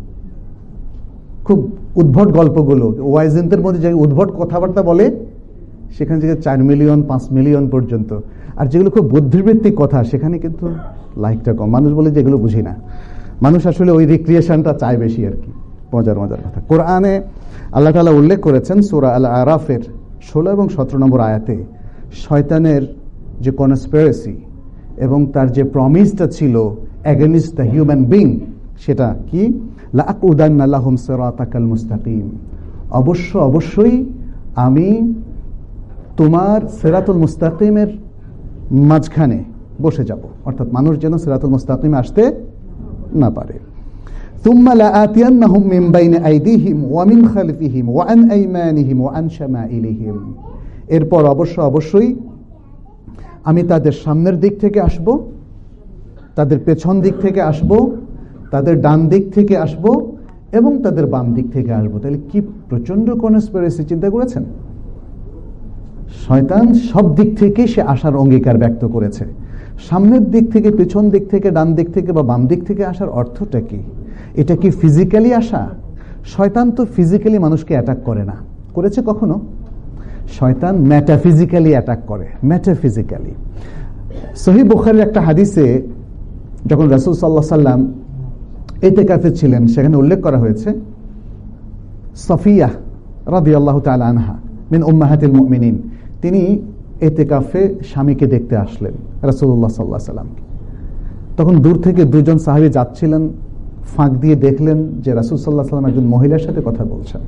খুব উদ্ভট গল্পগুলো, ওয়াইজেন্টের মধ্যে যে উদ্ভট কথাবার্তা বলে, সেখানে থেকে চার মিলিয়ন পাঁচ মিলিয়ন পর্যন্ত। আর যেগুলো খুব বুদ্ধিবৃত্তিক কথা, সেখানে কিন্তু লাইকটা কম। মানুষ বলে যে এগুলো বুঝি না। মানুষ আসলে ওই রিক্রিয়েশনটা চায় বেশি আর কি, মজার মজার কথা। কোরআনে আল্লাহ তাআলা উল্লেখ করেছেন সূরা আল আরাফের ষোলো এবং সতেরো নম্বর আয়াতে, শয়তানের যে কনস্পিরেসি এবং তার যে প্রমিসটা ছিল এগেইনস্ট দ্য হিউম্যান বিং, সেটা কি? লাআকুদান্না লাহুম সিরাতাকাল মুস্তাকিম, অবশ্য অবশ্যই আমি তোমার সিরাতুল মুস্তাকিমের মাঝখানে বসে যাব, অর্থাৎ মানুষ যেন সিরাতুল মুস্তাকিমে আসতে না পারে। থুম্মা লাআতিয়ান্নাহুম মিন বাইনি আইদিহিম ওয়া মিন খালফিহিম ওয়া আন আইমানিহিম ওয়া আন শামাইলিহিম, এরপর অবশ্য অবশ্যই আমি তাদের সামনের দিক থেকে আসব, তাদের পেছন দিক থেকে আসব, তাদের ডান দিক থেকে আসব এবং তাদের বাম দিক থেকে আসব। তাহলে কি প্রচন্ড কনস্পিরেসি, চিন্তা করেছেন? শয়তান সব দিক থেকে সে আসার অঙ্গীকার ব্যক্ত করেছে। সামনের দিক থেকে, পেছন দিক থেকে, ডান দিক থেকে বা বাম দিক থেকে আসার অর্থটা কি? এটা কি ফিজিক্যালি আসা? শয়তান তো ফিজিক্যালি মানুষকে অ্যাটাক করে না। করেছে কখনো? শয়তান মেটাফিজিক্যালি অ্যাটাক করে, মেটাফিজিক্যালি। সহিহ বুখারীর একটা হাদিসে যখন রাসূল সাল্লাল্লাহু আলাইহি সাল্লাম ইতিকাফে ছিলেন, সেখানে উল্লেখ করা হয়েছে সফিয়া রাদিয়াল্লাহু তাআলা আনহা মিন উম্মাহাতিল মুমিনিন, তিনি ইতিকাফে স্বামীকে দেখতে আসলেন রাসূলুল্লাহ সাল্লাল্লাহু আলাইহি সাল্লাম। তখন দূর থেকে দুজন সাহাবী যাচ্ছিলেন, ফাঁক দিয়ে দেখলেন যে রাসূল সাল্লাল্লাহু আলাইহি সাল্লাম একজন মহিলার সাথে কথা বলছেন।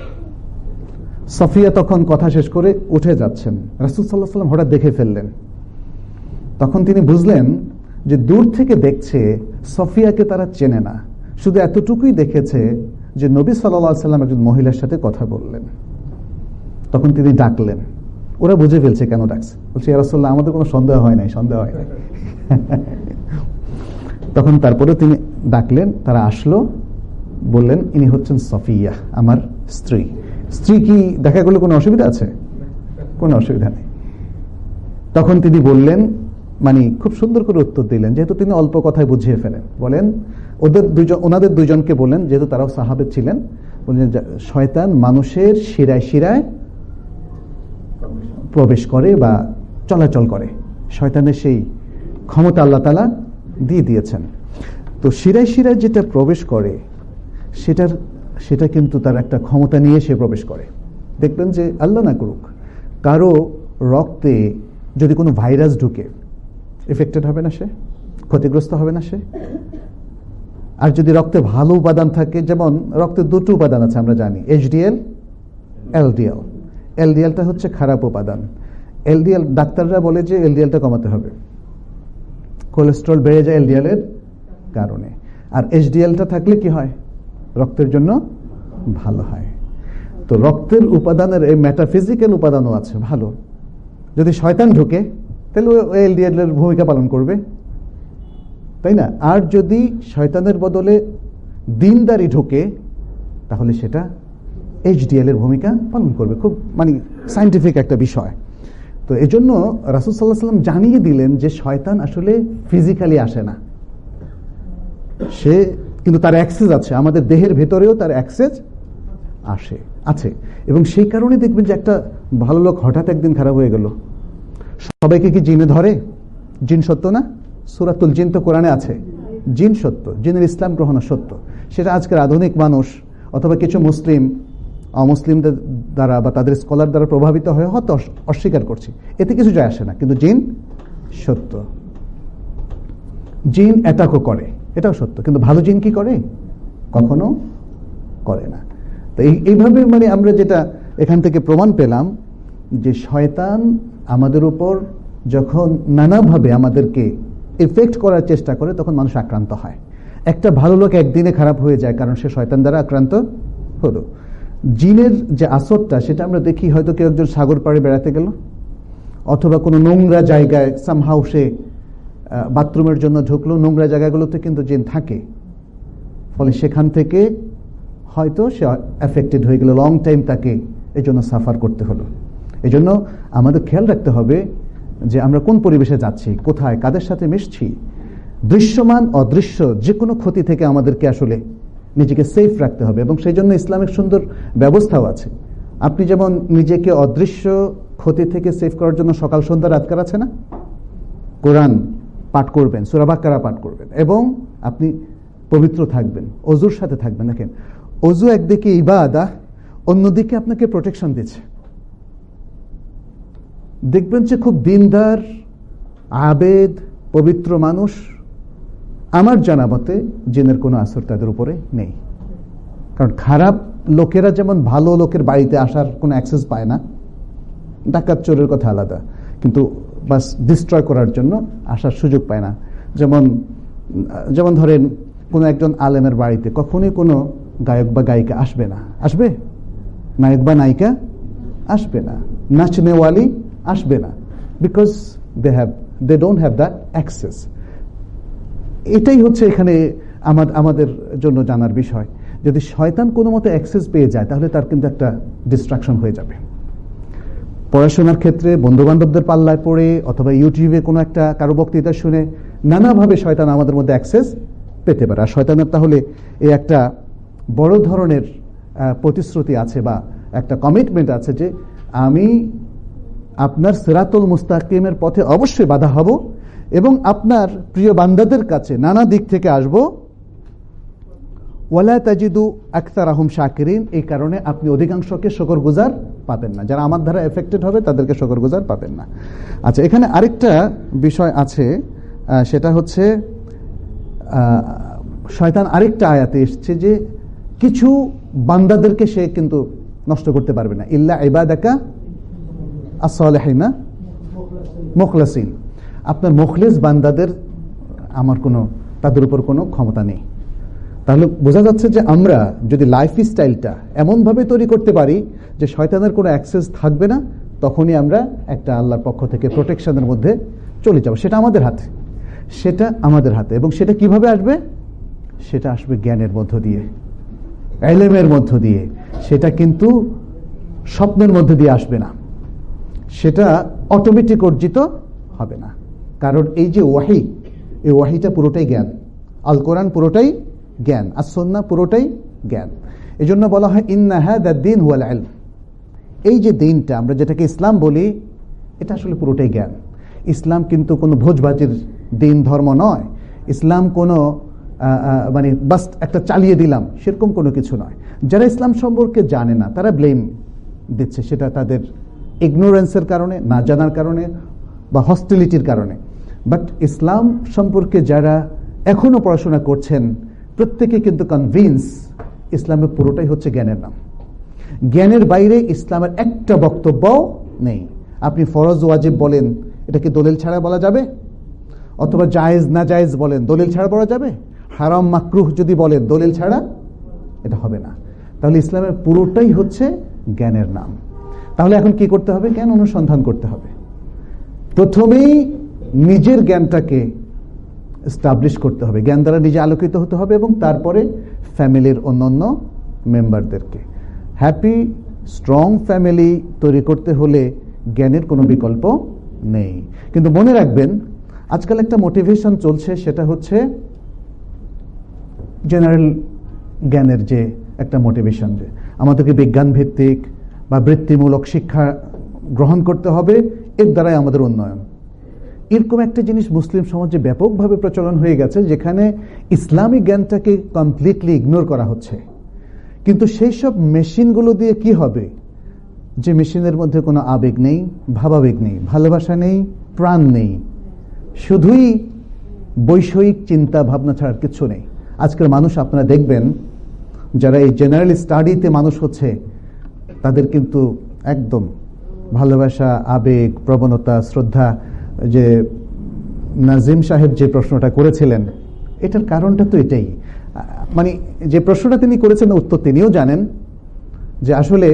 সফিয়া তখন কথা শেষ করে উঠে যাচ্ছেন, রাসূল সাল্লাল্লাহু আলাইহি সাল্লাম হঠাৎ দেখে ফেললেন। তখন তিনি বুঝলেন যে দূর থেকে দেখছে, সফিয়াকে তারা চেনে না, শুধু এতটুকুই দেখেছে যে নবী সাল্লাল্লাহু আলাইহি সাল্লাম একজন মহিলার সাথে কথা বললেন। তখন তিনি ডাকলেন, ওরা বুঝে ফেলছে কেন ডাকছে, বলছে ইয়া রাসূলুল্লাহ আমাদের কোনো সন্দেহ হয় নাই, সন্দেহ হয় নাই। তখন তারপরে তিনি ডাকলেন, তারা আসলো, বললেন ইনি হচ্ছেন সফিয়া, আমার স্ত্রী। স্ত্রী কি দেখা গেল কোনো অসুবিধা আছে? কোনো অসুবিধা নেই। তখন তিনি বললেন, মানে খুব সুন্দর করে উত্তর দিলেন, যেহেতু তিনি অল্প কথায় বুঝিয়ে ফেলেন। বলেন ওদের দুজন, ওনাদের দুজনকে বলেন, যেহেতু তারাও সাহাবে ছিলেন, বললেন শয়তান মানুষের শিরায় শিরায় প্রবেশ করে বা চলাচল করে, শয়তানের সেই ক্ষমতা আল্লাহ তাআলা দিয়ে দিয়েছেন। তো শিরায় শিরায় যেটা প্রবেশ করে সেটার সেটা কিন্তু তার একটা ক্ষমতা নিয়ে সে প্রবেশ করে। দেখবেন যে আল্লাহ না করুক কারো রক্তে যদি কোনো ভাইরাস ঢুকে, এফেক্টেড হবে না সে? ক্ষতিগ্রস্ত হবে না সে? আর যদি রক্তে ভালো উপাদান থাকে, যেমন রক্তে দুটো উপাদান আছে আমরা জানি, এইচডিএল, এলডিএল। এলডিএলটা হচ্ছে খারাপ উপাদান। এলডিএল ডাক্তাররা বলে যে এলডিএলটা কমাতে হবে, কোলেস্ট্রল বেড়ে যায় এলডিএল এর কারণে। আর এইচডিএলটা থাকলে কি হয়? রক্তের জন্য ভালো হয়। তো রক্তের উপাদানের এই মেটাফিজিক্যাল উপাদানও আছে ভালো। যদি শয়তান ঢুকে তাহলে এলডিএল এর ভূমিকা পালন করবে, তাই না? আর যদি শয়তানের বদলে দিনদারি ঢোকে, তাহলে সেটা এইচডিএল এর ভূমিকা পালন করবে। খুব মানে সায়েন্টিফিক একটা বিষয়। তো এই জন্য রাসূল সাল্লাল্লাহু আলাইহি ওয়াসাল্লাম জানিয়ে দিলেন যে শয়তান আসলে ফিজিক্যালি আসে না, সে কিন্তু তার অ্যাক্সেস আছে, আমাদের দেহের ভেতরেও তার অ্যাক্সেস আসে আছে। এবং সেই কারণে দেখবেন যে একটা ভালো লোক হঠাৎ একদিন খারাপ হয়ে গেল, সবাইকে কি জিনে ধরে? জিন সত্য না? সূরাতুল জিন তো কোরআনে আছে, জিন সত্য, জিনের ইসলাম গ্রহণ সত্য। সেটা আজকের আধুনিক মানুষ অথবা কিছু মুসলিম অমুসলিমদের দ্বারা বা তাদের স্কলার দ্বারা প্রভাবিত হয়ে হয়তো অস্বীকার করছি, এতে কিছু যায় আসে না, কিন্তু জিন সত্য। জিন অ্যাটাকও করে, এটাও সত্য, কিন্তু ভালো জিন কি করে? কখনো করে না। তো এইভাবে মানে আমরা যেটা এখান থেকে প্রমাণ পেলাম যে শয়তান আমাদের উপর যখন নানাভাবে আমাদেরকে এফেক্ট করার চেষ্টা করে তখন মানুষ আক্রান্ত হয়। একটা ভালো লোক একদিনে খারাপ হয়ে যায় কারণ সে শয়তান দ্বারা আক্রান্ত হলো। জিনের যে আসরটা সেটা আমরা দেখি, হয়তো কেউ একজন সাগর পাড়ে বেড়াতে গেল অথবা কোনো নোংরা জায়গায় সামহাউ সে বাথরুমের জন্য ঢুকলো, নোংরা জায়গাগুলোতে কিন্তু জিন থাকে, ফলে সেখান থেকে হয়তো সে এফেক্টেড হয়ে গেল, লং টাইম তাকে এই জন্য সাফার করতে হলো। এই জন্য আমাদের খেয়াল রাখতে হবে যে আমরা কোন পরিবেশে যাচ্ছি, কোথায়, কাদের সাথে মিশছি। দৃশ্যমান অদৃশ্য যে কোনো ক্ষতি থেকে আমাদেরকে আসলে নিজেকে সেফ রাখতে হবে, এবং সেই জন্য ইসলামিক সুন্দর ব্যবস্থাও আছে। আপনি যেমন নিজেকে অদৃশ্য ক্ষতি থেকে সেফ করার জন্য সকাল সন্ধ্যা রাতকার আছে না, কোরআন পাঠ করবেন, সূরা বাকারা পাঠ করবেন, এবং আপনি পবিত্র থাকবেন, অজুর সাথে থাকবেন। দেখেন, অজু একদিকে ইবাদত, অন্যদিকে আপনাকে প্রোটেকশন দিচ্ছে। দেখবেন যে খুব দিনদার আবেদ পবিত্র মানুষ, আমার জানা মতে জিনের কোনো আসর তাদের উপরে নেই। কারণ খারাপ লোকেরা যেমন ভালো লোকের বাড়িতে আসার কোনো অ্যাক্সেস পায় না, ডাকাত চোরের কথা আলাদা, কিন্তু বাস ডিস্ট্রয় করার জন্য আসার সুযোগ পায় না। যেমন যেমন ধরেন কোনো একজন আলেমের বাড়িতে কখনোই কোনো গায়ক বা গায়িকা আসবে না, আসবে? নায়ক বা নায়িকা আসবে না, নাচনেওয়ালি আসবে না, because they have they don't have that access. এটাই হচ্ছে এখানে আমাদের জন্য জানার বিষয়। যদি শয়তান কোনো মতে অ্যাক্সেস পেয়ে যায় তাহলে তার কিন্তু একটা ডিস্ট্রাকশন হয়ে যাবে। পড়াশোনার ক্ষেত্রে বন্ধু বান্ধবদের পাল্লায় পড়ে অথবা ইউটিউবে কোনো একটা কারো বক্তৃতা শুনে নানাভাবে শয়তান আমাদের মধ্যে অ্যাক্সেস পেতে পারে। আর শয়তানের তাহলে এই একটা বড় ধরনের প্রতিশ্রুতি আছে বা একটা কমিটমেন্ট আছে যে আমি আপনার সিরাতুল মুস্তাকিমের পথে অবশ্যই বাধা হব এবং আপনার প্রিয় বান্দাদের কাছে নানা দিক থেকে আসব, ওয়ালা তাজিদু আকসারাহুম শাকিরিন। এই কারণে আপনি অধিকাংশকে শুকরগুজার পাবেন না, যারা আমার দ্বারা এফেক্টেড হবে তাদেরকে শুকরগুজার পাবেন না। আচ্ছা, এখানে আরেকটা বিষয় আছে, সেটা হচ্ছে শয়তান আরেকটা আয়াতে এসছে যে কিছু বান্দাদেরকে সে কিন্তু নষ্ট করতে পারবে না, ইল্লা ইবাদাকা আস-সালিহিনা মুখলাসিন। আপনার মুখলিস বান্দাদের আমার কোনো তাদের উপর কোনো ক্ষমতা নেই। তাহলে বোঝা যাচ্ছে যে আমরা যদি লাইফ স্টাইলটা এমনভাবে তৈরি করতে পারি যে শয়তানের কোনো অ্যাক্সেস থাকবে না, তখনই আমরা একটা আল্লাহর পক্ষ থেকে প্রোটেকশনের মধ্যে চলে যাব। সেটা আমাদের হাতে, সেটা আমাদের হাতে। এবং সেটা কিভাবে আসবে? সেটা আসবে জ্ঞানের মধ্য দিয়ে, ইলমের মধ্য দিয়ে। সেটা কিন্তু স্বপ্নের মধ্যে দিয়ে আসবে না, সেটা অটোমেটিক অর্জিত হবে না। কারণ এই যে ওয়াহি, এই ওয়াহিটা পুরোটাই জ্ঞান, আল কোরআন পুরোটাই জ্ঞান, আর সুন্নাহ পুরোটাই জ্ঞান। এই জন্য বলা হয় ইন্না হাযাদ দ্বীন হুয়াল ইলম। এই যে দিনটা আমরা যেটাকে ইসলাম বলি, এটা আসলে পুরোটাই জ্ঞান। ইসলাম কিন্তু কোনো ভোজবাজির দিন ধর্ম নয়। ইসলাম কোনো মানে বাস একটা চালিয়ে দিলাম সেরকম কোনো কিছু নয়। যারা ইসলাম সম্পর্কে জানে না তারা ব্লেম দিচ্ছে, সেটা তাদের ইগনোরেন্সের কারণে, না জানার কারণে বা হস্টিলিটির কারণে। বাট ইসলাম সম্পর্কে যারা এখনো পড়াশোনা করছেন প্রত্যেকে কিন্তু কনভিন্স ইসলামের পুরোটাই হচ্ছে জ্ঞানের নাম। জ্ঞানের বাইরে ইসলামের একটা বক্তব্যও নেই। আপনি ফরজ ওয়াজিব বলেন, এটা কি দলিল ছাড়া বলা যাবে? অথবা জায়েজ না জায়েজ বলেন, দলিল ছাড়া বলা যাবে? হারাম মাকরুহ যদি বলেন, দলিল ছাড়া এটা হবে না। তাহলে ইসলামের পুরোটাই হচ্ছে জ্ঞানের নাম। তাহলে এখন কি করতে হবে? জ্ঞান অনুসন্ধান করতে হবে। প্রথমেই নিজের জ্ঞানটাকে এস্টাবলিশ করতে হবে, জ্ঞান দ্বারা নিজে আলোকিত হতে হবে এবং তারপরে ফ্যামিলির অন্যান্য মেম্বারদেরকে। হ্যাপি স্ট্রং ফ্যামিলি তৈরি করতে হলে জ্ঞানের কোনো বিকল্প নেই। কিন্তু মনে রাখবেন, আজকাল একটা মোটিভেশন চলছে, সেটা হচ্ছে জেনারেল জ্ঞানের যে একটা মোটিভেশন, যে আমাদেরকে বিজ্ঞান ভিত্তিক বা বৃত্তিমূলক শিক্ষা গ্রহণ করতে হবে, এর দ্বারাই আমাদের উন্নয়ন। এরকম একটা জিনিস মুসলিম সমাজে ব্যাপকভাবে প্রচলন হয়ে গেছে, যেখানে ইসলামিক জ্ঞানটাকে কমপ্লিটলি ইগনোর করা হচ্ছে। কিন্তু সেই সব মেশিনগুলো দিয়ে কি হবে, যে মেশিনের মধ্যে কোনো আবেগ নেই, ভাবাবেগ নেই, ভালোবাসা নেই, প্রাণ নেই, শুধুই বৈষয়িক চিন্তা ভাবনা ছাড়া কিছু নেই। আজকের মানুষ আপনারা দেখবেন, যারা এই জেনারেল স্টাডিতে মানুষ হচ্ছে, তাদের কিন্তু একদম ভালোবাসা, আবেগ, প্রবণতা, শ্রদ্ধা, যে নাজিম সাহেব যে প্রশ্নটা করেছিলেন, এটার কারণটা তো এটাই। মানে যে প্রশ্নটা তিনি করেছেন, উত্তর তিনিও জানেন, যে আসলে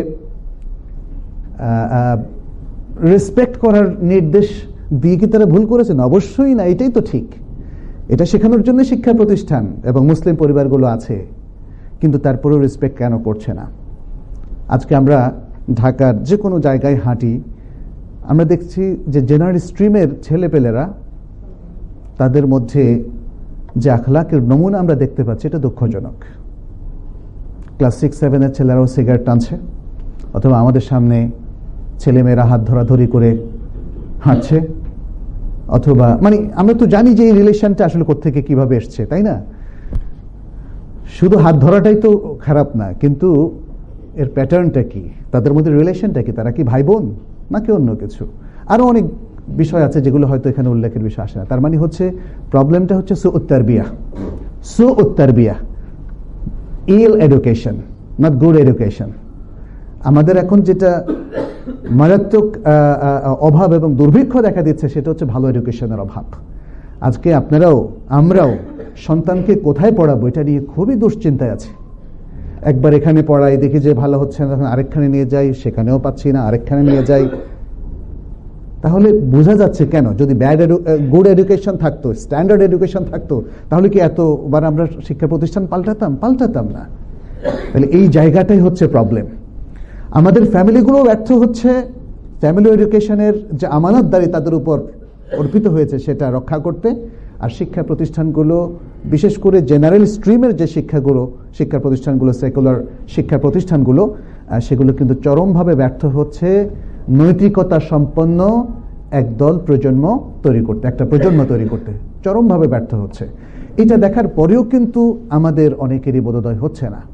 রেসপেক্ট করার নির্দেশ দিয়ে কি তারা ভুল করেছেন? অবশ্যই না, এটাই তো ঠিক। এটা শেখানোর জন্য শিক্ষা প্রতিষ্ঠান এবং মুসলিম পরিবারগুলো আছে, কিন্তু তারপরেও রেসপেক্ট কেন করছে না? আজকে আমরা ঢাকার যে কোনো জায়গায় হাঁটি, আমরা দেখছি যে জেনারেল স্ট্রিমের ছেলেপেলেরা, তাদের মধ্যে যে আখলাকের নমুনা আমরা দেখতে পাচ্ছি, এটা দুঃখজনক। ক্লাস সিক্স সেভেনের ছেলেরাও সিগারেট টানছে, অথবা আমাদের সামনে ছেলেমেয়েরা হাত ধরাধরি করে হাঁটছে, অথবা মানে আমরা তো জানি যে এই রিলেশনটা আসলে কোত্থেকে কিভাবে এসছে, তাই না? শুধু হাত ধরাটাই তো খারাপ না, কিন্তু এর প্যাটার্নটা কি, তাদের মধ্যে রিলেশনটা কি, তারা কি ভাই বোন নাকি অন্য কিছু? আরো অনেক বিষয় আছে যেগুলো হয়তো এখানে উল্লেখের বিষয় আসে না। তার মানে হচ্ছে প্রবলেমটা হচ্ছে সুউত্তারবিয়া, সুউত্তারবিয়া, ill education, not good education. আমাদের এখন যেটা মারাত্মক অভাব এবং দুর্ভিক্ষ দেখা দিচ্ছে, সেটা হচ্ছে ভালো এডুকেশনের অভাব। আজকে আপনারাও আমরাও সন্তানকে কোথায় পড়াবো এটা নিয়ে খুবই দুশ্চিন্তায় আছে। একবার এখানে পড়াই, দেখি যে ভালো হচ্ছে না, তখন আরেকখানে নিয়ে যাই, সেখানেও পাচ্ছি না, আরেকখানে নিয়ে যাই। তাহলে বোঝা যাচ্ছে কেন, যদি ব্যাড গুড এডুকেশন থাকতো, স্ট্যান্ডার্ড এডুকেশন থাকতো, তাহলে কি এতবার আমরা শিক্ষা প্রতিষ্ঠান পাল্টাতাম? পাল্টাতাম না। তাহলে এই জায়গাটাই হচ্ছে প্রবলেম। আমাদের ফ্যামিলিগুলো ব্যর্থ হচ্ছে ফ্যামিলি এডুকেশনের যে আমানতদারি তাদের উপর অর্পিত হয়েছে সেটা রক্ষা করতে, আর শিক্ষা প্রতিষ্ঠানগুলো, বিশেষ করে জেনারেল স্ট্রিমের যে শিক্ষাগুলো, শিক্ষা প্রতিষ্ঠানগুলো, সেকুলার শিক্ষা প্রতিষ্ঠানগুলো, সেগুলো কিন্তু চরমভাবে ব্যর্থ হচ্ছে নৈতিকতা সম্পন্ন একদল প্রজন্ম তৈরি করতে, একটা প্রজন্ম তৈরি করতে চরমভাবে ব্যর্থ হচ্ছে। এটা দেখার পরেও কিন্তু আমাদের অনেকেরই বোধোদয় হচ্ছে না।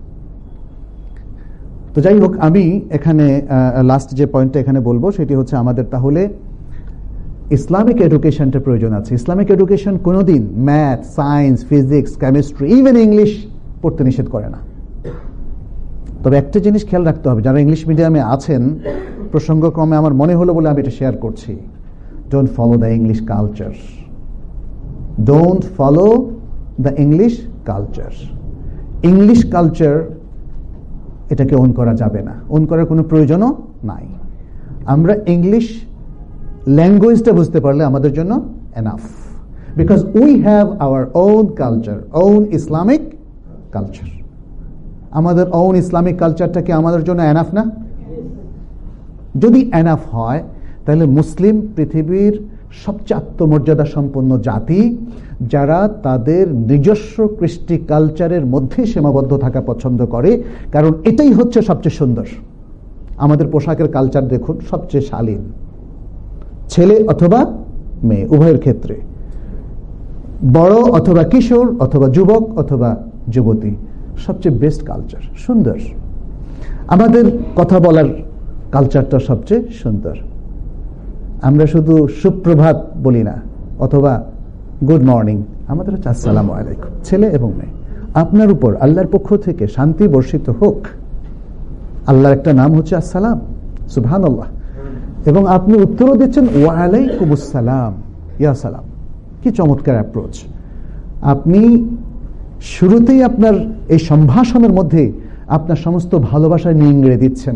তো যাই হোক, আমি এখানে লাস্ট যে পয়েন্টটা এখানে বলবো সেটি হচ্ছে, আমাদের তাহলে ইসলামিক এডুকেশনটা প্রয়োজন আছে। ইসলামিক এডুকেশন কোনোদিন math, science, physics, chemistry, even English পড়তে নিষেধ করে না। তবে একটা জিনিস খেয়াল রাখতে হবে, যারা ইংলিশ মিডিয়ামে আছেন, প্রসঙ্গক্রমে আমার মনে হলো বলে আমি এটা শেয়ার করছি, don't follow the English culture, don't follow the English culture. English culture এটাকে ওন করা যাবে না, ওন করার কোনো প্রয়োজনও নাই। আমরা ইংলিশ ল্যাঙ্গুয়েজটা বুঝতে পারলে আমাদের জন্য enough, because we have our own culture, own Islamic culture. আমাদের ওন ইসলামিক কালচারটা কি আমাদের জন্য এনাফ না? যদি এনাফ হয়, তাহলে মুসলিম পৃথিবীর সবচেয়ে আত্মমর্যাদা সম্পন্ন জাতি, যারা তাদের নিজস্ব কৃষ্টি কালচারের মধ্যে সীমাবদ্ধ থাকা পছন্দ করে, কারণ এটাই হচ্ছে সবচেয়ে সুন্দর। আমাদের পোশাকের কালচার দেখুন, সবচেয়ে শালীন, ছেলে অথবা মেয়ে উভয়ের ক্ষেত্রে, বড় অথবা কিশোর অথবা যুবক অথবা যুবতী, সবচেয়ে বেস্ট কালচার, সুন্দর। আমাদের কথা বলার কালচারটা সবচেয়ে সুন্দর। আমরা শুধু সুপ্রভাত বলি না, অথবা গুড মর্নিং, আমাদের হচ্ছে আসসালামু আলাইকুম, ছেলে এবং মেয়ে। আপনার উপর আল্লাহর পক্ষ থেকে শান্তি বর্ষিত হোক। আল্লাহর একটা নাম হচ্ছে আসসালাম, সুবহানাল্লাহ, এবং আপনি উত্তরও দিচ্ছেন ওয়া আলাইকুমুস সালাম, ইয়া সালাম। কি চমৎকার অ্যাপ্রোচ! আপনি শুরুতেই আপনার এই সম্ভাষণের মধ্যে আপনার সমস্ত ভালোবাসা নিংড়ে দিচ্ছেন,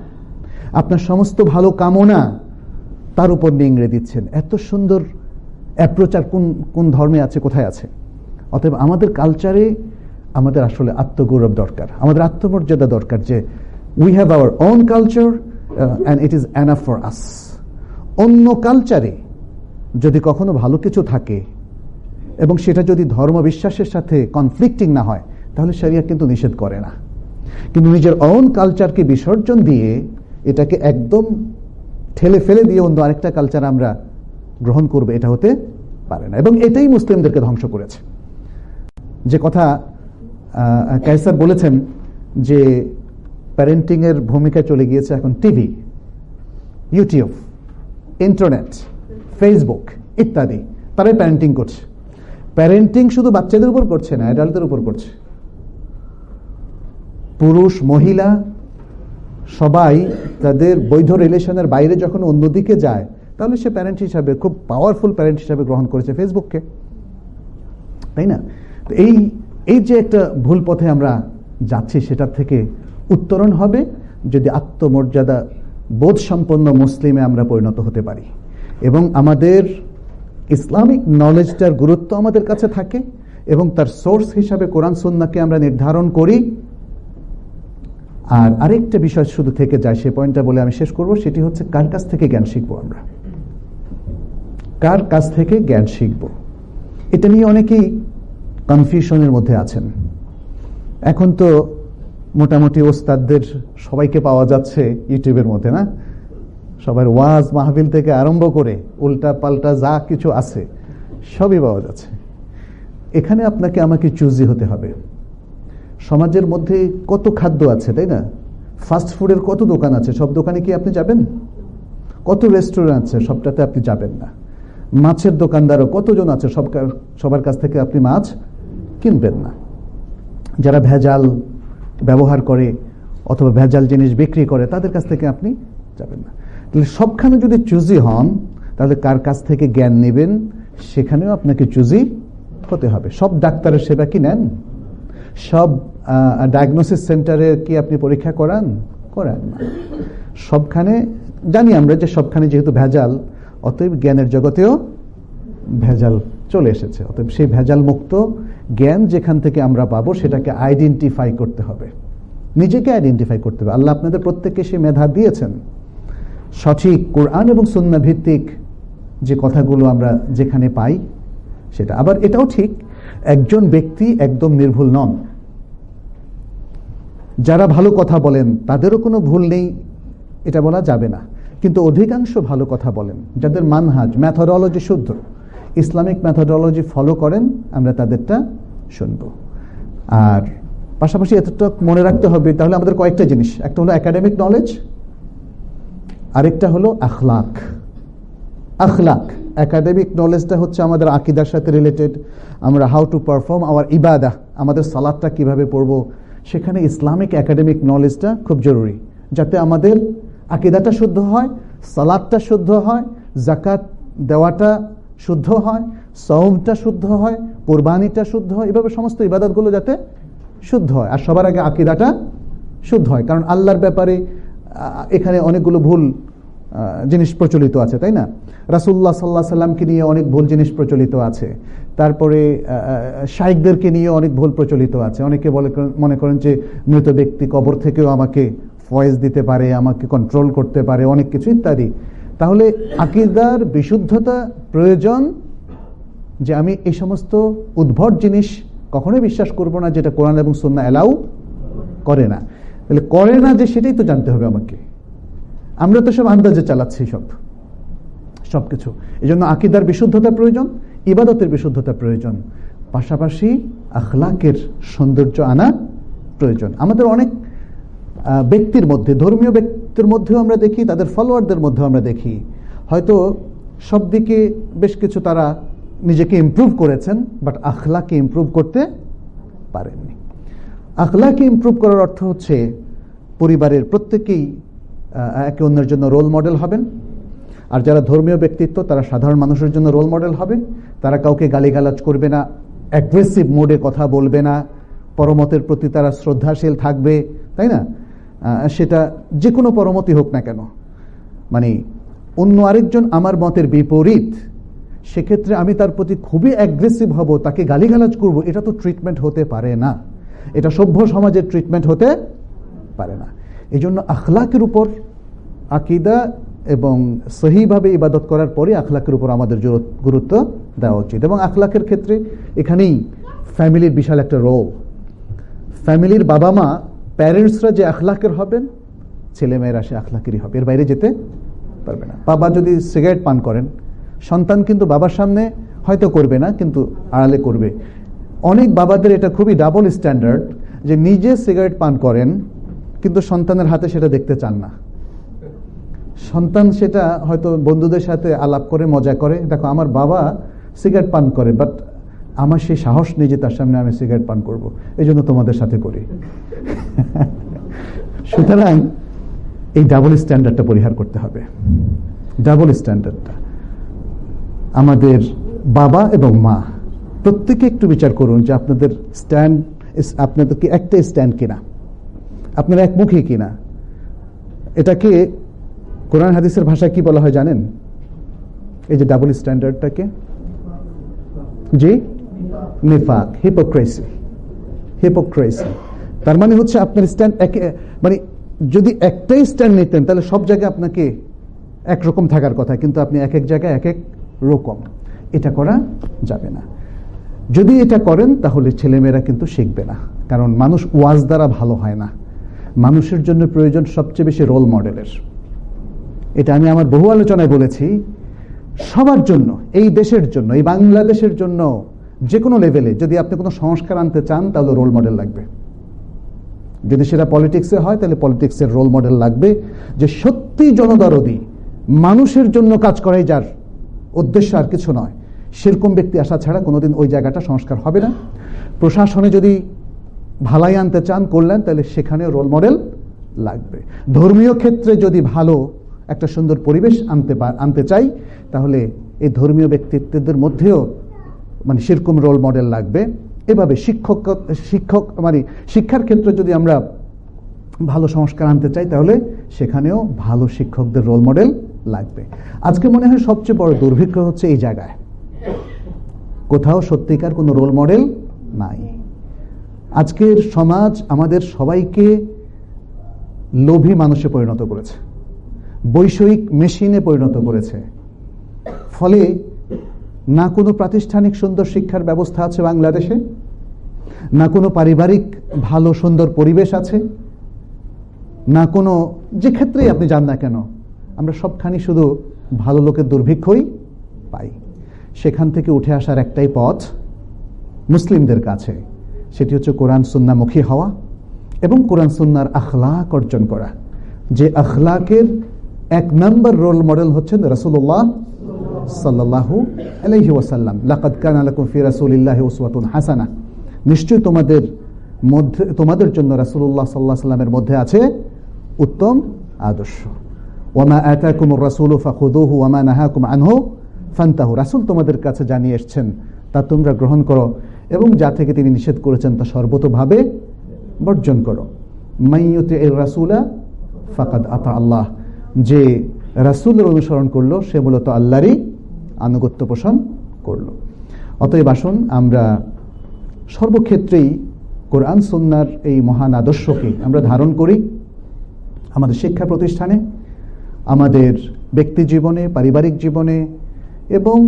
আপনার সমস্ত ভালো কামনা তার উপর নিংড়ে দিচ্ছেন। এত সুন্দর অ্যাপ্রোচ আর কোন কোন ধর্মে আছে, কোথায় আছে। অতএব আমাদের কালচারে আমাদের আসলে আত্মগৌরব দরকার, আমাদের আত্মমর্যাদা দরকার, যে we have our own culture and it is enough for us. অন্য কালচারে যদি কখনো ভালো কিছু থাকে এবং সেটা যদি ধর্ম বিশ্বাসের সাথে কনফ্লিক্টিং না হয়, তাহলে শরিয়া কিন্তু নিষেধ করে না। কিন্তু নিজের ওন কালচারকে বিসর্জন দিয়ে এটাকে একদম ঠেলে ফেলে দিয়ে অন্য আরেকটা কালচার আমরা গ্রহণ করবে, এটা হতে পারে না। এবং এটাই মুসলিমদেরকে ধ্বংস করেছে। যে কথা কায়সার বলেছেন যে প্যারেন্টিং এর ভূমিকা চলে গিয়েছে এখন টিভি, ইউটিউব, ইন্টারনেট, ফেসবুক ইত্যাদি, তারাই প্যারেন্টিং করছে। প্যারেন্টিং শুধু বাচ্চাদের উপর করছে না, অ্যাডাল্টদের উপর করছে। পুরুষ মহিলা সবাই তাদের বৈধ রিলেশনের বাইরে যখন অন্যদিকে যায়, তাহলে সে প্যারেন্ট হিসাবে খুব পাওয়ারফুল প্যারেন্ট হিসাবে গ্রহণ করেছে ফেসবুককে, তাই না? তো এই এই যে একটা ভুল পথে আমরা যাচ্ছি, সেটার থেকে উত্তরণ হবে যদি আত্মমর্যাদা বোধ সম্পন্ন মুসলিমে আমরা পরিণত হতে পারি এবং আমাদের ইসলামিক নলেজটার গুরুত্ব আমাদের কাছে থাকে এবং তার সোর্স হিসাবে কোরআন সুন্নাহকে আমরা নির্ধারণ করি। আর আরেকটা বিষয় শুধু থেকে যায়, সে পয়েন্টটা বলে আমি শেষ করব, সেটি হচ্ছে কার কাছ থেকে জ্ঞান শিখবো আমরা, কার কাছ থেকে জ্ঞান শিখব। এটা নিয়ে অনেকেই কনফিউশনের মধ্যে আছেন। এখন তো মোটামুটি ওস্তাদদের সবাইকে পাওয়া যাচ্ছে ইউটিউবের মধ্যে, না? সবার ওয়াজ মাহফিল থেকে আরম্ভ করে উল্টা পাল্টা যা কিছু আছে সবই পাওয়া যাচ্ছে। এখানে আপনাকে আমাকে চুজি হতে হবে। সমাজের মধ্যে কত খাদ্য আছে, তাই না? ফাস্ট ফুডের কত দোকান আছে, সব দোকানে কি আপনি যাবেন? কত রেস্টুরেন্ট আছে, সবটাতে আপনি যাবেন না। মাছের দোকানদারও কতজন আছে, সব সবার কাছ থেকে আপনি মাছ কিনবেন না। যারা ভেজাল ব্যবহার করে অথবা ভেজাল জিনিস বিক্রি করে, তাদের কাছ থেকে আপনি যাবেন না। তাহলে সবখানে যদি চুজি হন, তাহলে কার কাছ থেকে জ্ঞান নেবেন সেখানেও আপনাকে চুজি হতে হবে। সব ডাক্তারের সেবা কি নেন? সব ডায়াগনোসিস সেন্টারে কি আপনি পরীক্ষা করান? করান না। সবখানে জানি আমরা যে সবখানে যেহেতু ভেজাল, অতএব জ্ঞানের জগতেও ভেজাল চলে এসেছে। অতএব সেই ভেজাল মুক্ত জ্ঞান যেখান থেকে আমরা পাবো, সেটাকে আইডেন্টিফাই করতে হবে, নিজেকে আইডেন্টিফাই করতে হবে। আল্লাহ আপনাদের প্রত্যেককে সে মেধা দিয়েছেন। সঠিক কোরআন এবং সুন্নাহ ভিত্তিক যে কথাগুলো আমরা যেখানে পাই সেটা। আবার এটাও ঠিক, একজন ব্যক্তি একদম নির্ভুল নন। যারা ভালো কথা বলেন তাদেরও কোনো ভুল নেই, এটা বলা যাবে না। কিন্তু অধিকাংশ ভালো কথা বলেন, যাদের মানহাজ ম্যাথোডোলজি শুদ্ধ, ইসলামিক ম্যাথোডোলজি ফলো করেন, আমরা তাদেরটা শুনব। আর পাশাপাশি এতটা মনে রাখতে হবে, তাহলে আমাদের কয়েকটা জিনিস, একটা হলো একাডেমিক নলেজ, আরেকটা হলো আখলাক। আখলাক, একাডেমিক নলেজটা হচ্ছে আমাদের আকীদার সাথে রিলেটেড, আমরা হাউ টু পারফর্ম আওয়ার ইবাদা, আমাদের সালাতটা কিভাবে পড়ব, সেখানে ইসলামিক একাডেমিক নলেজটা খুব জরুরি, যাতে আমাদের আকীদাটা শুদ্ধ হয়, সালাতটা শুদ্ধ হয়, যাকাত দেওয়াটা শুদ্ধ হয়, সওমটা শুদ্ধ হয়, কুরবানিটা শুদ্ধ হয়, এভাবে সমস্ত ইবাদতগুলো যাতে শুদ্ধ হয়। আর সবার আগে আকীদাটা শুদ্ধ হয়, কারণ আল্লাহর ব্যাপারে এখানে অনেকগুলো ভুল জিনিস প্রচলিত আছে, তাই না? রাসূলুল্লাহ সাল্লাল্লাহু আলাইহি সাল্লামকে নিয়ে অনেক ভুল জিনিস প্রচলিত আছে, তারপরে শাইখদেরকে নিয়ে অনেক ভুল প্রচলিত আছে। অনেকে বলে মনে করেন যে মৃত ব্যক্তি কবর থেকেও আমাকে ফয়েজ দিতে পারে, আমাকে কন্ট্রোল করতে পারে, অনেক কিছু ইত্যাদি। তাহলে আকীদার বিশুদ্ধতা প্রয়োজন, যে আমি এই সমস্ত উদ্ভট জিনিস কখনোই বিশ্বাস করব না যেটা কোরআন এবং সুন্নাহ এলাও করে না। তাহলে করে না যে সেটাই তো জানতে হবে আমাকে। আমরা তো সব আন্দাজে চালাচ্ছি সব সবকিছু। এই জন্য আকীদার বিশুদ্ধতা প্রয়োজন, ইবাদতের বিশুদ্ধতা প্রয়োজন, পাশাপাশি আখলাকের সৌন্দর্য আনা প্রয়োজন। আমাদের অনেক ব্যক্তির মধ্যে, ধর্মীয় ব্যক্তির মধ্যেও আমরা দেখি, তাদের ফলোয়ারদের মধ্যেও আমরা দেখি, হয়তো সব দিকে বেশ কিছু তারা নিজেকে ইমপ্রুভ করেছেন, বাট আখলাকে ইমপ্রুভ করতে পারেননি। আখলাকে ইমপ্রুভ করার অর্থ হচ্ছে পরিবারের প্রত্যেকেই একে অন্যের জন্য রোল মডেল হবেন। আর যারা ধর্মীয় ব্যক্তিত্ব, তারা সাধারণ মানুষের জন্য রোল মডেল হবে। তারা কাউকে গালিগালাজ করবে না, অ্যাগ্রেসিভ মোডে কথা বলবে না, পরমতের প্রতি তারা শ্রদ্ধাশীল থাকবে, তাই না? সেটা যে কোনো পরমতই হোক না কেন, মানে অন্য আরেকজন আমার মতের বিপরীত, সেক্ষেত্রে আমি তার প্রতি খুবই অ্যাগ্রেসিভ হব, তাকে গালিগালাজ করব, এটা তো ট্রিটমেন্ট হতে পারে না, এটা সভ্য সমাজের ট্রিটমেন্ট হতে পারে না। এই জন্য আখলাকের উপর, আকীদা এবং সহিভাবে ইবাদত করার পরে আখলাকের উপর আমাদের গুরুত্ব দেওয়া উচিত। এবং আখলাকের ক্ষেত্রে এখানেই ফ্যামিলির বিশাল একটা রোল। ফ্যামিলির বাবা মা, প্যারেন্টসরা যে আখলাকের হবেন, ছেলেমেয়েরা সে আখলাকেরই হবে, এর বাইরে যেতে পারবে না। বাবা যদি সিগারেট পান করেন, সন্তান কিন্তু বাবার সামনে হয়তো করবে না, কিন্তু আড়ালে করবে। অনেক বাবাদের এটা খুবই ডাবল স্ট্যান্ডার্ড, যে নিজে সিগারেট পান করেন কিন্তু সন্তানের হাতে সেটা দেখতে চান না। সন্তান সেটা হয়তো বন্ধুদের সাথে আলাপ করে মজা করে, দেখো আমার বাবা সিগারেট পান করে, বাট আমার সেই সাহস নেই যে তার সামনে আমি সিগারেট পান করব, এই জন্য তোমাদের সাথে করি। সুতরাং এই ডাবল স্ট্যান্ডার্ডটা পরিহার করতে হবে। ডাবল স্ট্যান্ডার্ডটা আমাদের বাবা এবং মা প্রত্যেকে একটু বিচার করুন যে আপনাদের স্ট্যান্ড, আপনাদের কি একটা স্ট্যান্ড কিনা, আপনারা একমুখী কিনা। এটাকে কোরআন হাদিসের ভাষায় কি বলা হয় জানেন? এই যে ডাবল স্ট্যান্ডার্ডটাকে, জি, নিফাক, হিপোক্রেসি। হিপোক্রেসি তার মানে হচ্ছে আপনার স্ট্যান্ড একে, মানে যদি একটাই স্ট্যান্ড নিতেন তাহলে সব জায়গায় আপনাকে একরকম থাকার কথা, কিন্তু আপনি এক এক জায়গায় এক এক রকম। এটা করা যাবে না। যদি এটা করেন তাহলে ছেলেমেয়েরা কিন্তু শিখবে না, কারণ মানুষ ওয়াজ দ্বারা ভালো হয় না। মানুষের জন্য প্রয়োজন সবচেয়ে বেশি রোল মডেলের। এটা আমি আমার বহু আলোচনায় বলেছি। সবার জন্য, এই দেশের জন্য, এই বাংলাদেশের জন্য, যে কোনো লেভেলে যদি আপনি কোনো সংস্কার আনতে চান তাহলে রোল মডেল লাগবে। যদি সেটা পলিটিক্সে হয় তাহলে পলিটিক্সের রোল মডেল লাগবে, যে সত্যি জনদরদি, মানুষের জন্য কাজ করাই যার উদ্দেশ্য, আর কিছু নয়। সেরকম ব্যক্তি আসা ছাড়া কোনোদিন ওই জায়গাটা সংস্কার হবে না। প্রশাসনে যদি ভালাই আনতে চান, করলেন, তাহলে সেখানেও রোল মডেল লাগবে। ধর্মীয় ক্ষেত্রে যদি ভালো একটা সুন্দর পরিবেশ আনতে আনতে চাই, তাহলে এই ধর্মীয় ব্যক্তিত্বদের মধ্যেও মানে সেরকম রোল মডেল লাগবে। এভাবে শিক্ষক শিক্ষক মানে শিক্ষার ক্ষেত্রে যদি আমরা ভালো সংস্কার আনতে চাই, তাহলে সেখানেও ভালো শিক্ষকদের রোল মডেল লাগবে। আজকে মনে হয় সবচেয়ে বড় দুর্ভিক্ষ হচ্ছে এই জায়গায়, কোথাও সত্যিকার কোনো রোল মডেল নাই। আজকের সমাজ আমাদের সবাইকে লোভী মানুষে পরিণত করেছে, বৈষয়িক মেশিনে পরিণত করেছে। ফলে না কোনো প্রাতিষ্ঠানিক সুন্দর শিক্ষার ব্যবস্থা আছে বাংলাদেশে, না কোনো পারিবারিক ভালো সুন্দর পরিবেশ আছে, না কোনো, যে ক্ষেত্রেই আপনি যান না কেন, আমরা সবখানি শুধু ভালো লোকের দুর্ভিক্ষই পাই। সেখান থেকে উঠে আসার একটাই পথ মুসলিমদের কাছে, সেটি হচ্ছে কোরআন সুন্নামুখী হওয়া এবং কোরআন সুন্নার আখলাক অর্জন করা। যে আখলাকের এক নম্বর রোল মডেল হচ্ছেন রাসূলুল্লাহ সাল্লাল্লাহু আলাইহি ওয়াসাল্লাম। লাকাদ কানা লাকুম ফি রাসূলিল্লাহি উসওয়াতুন হাসানা, নিশ্চয় তোমাদের মধ্যে, তোমাদের জন্য রাসূলুল্লাহ সাল্লাল্লাহু আলাইহি ওয়াসাল্লামের মধ্যে আছে উত্তম আদর্শ। ওয়ামা আতাকুমুর রাসূলু ফাখুযুহু ওয়ামা নাহাকুম আনহু ফান্তাহু, রাসূল তোমাদের কাছে জানিয়ে এসেছেন তা তোমরা গ্রহণ করো, এবং যা থেকে তিনি নিষেধ করেছেন তা সর্বতোভাবে বর্জন করো। মাইয়ুতির রাসূলা ফাকাদ আতা আল্লাহ, যে রাসূলের অনুসরণ করলো সে মূলত আল্লাহরই আনুগত্য পোষণ করলো। অতএব আসুন আমরা সর্বক্ষেত্রেই কোরআন সুন্নাহর এই মহান আদর্শকে আমরা ধারণ করি আমাদের শিক্ষা প্রতিষ্ঠানে, আমাদের ব্যক্তি জীবনে, পারিবারিক জীবনে, এবং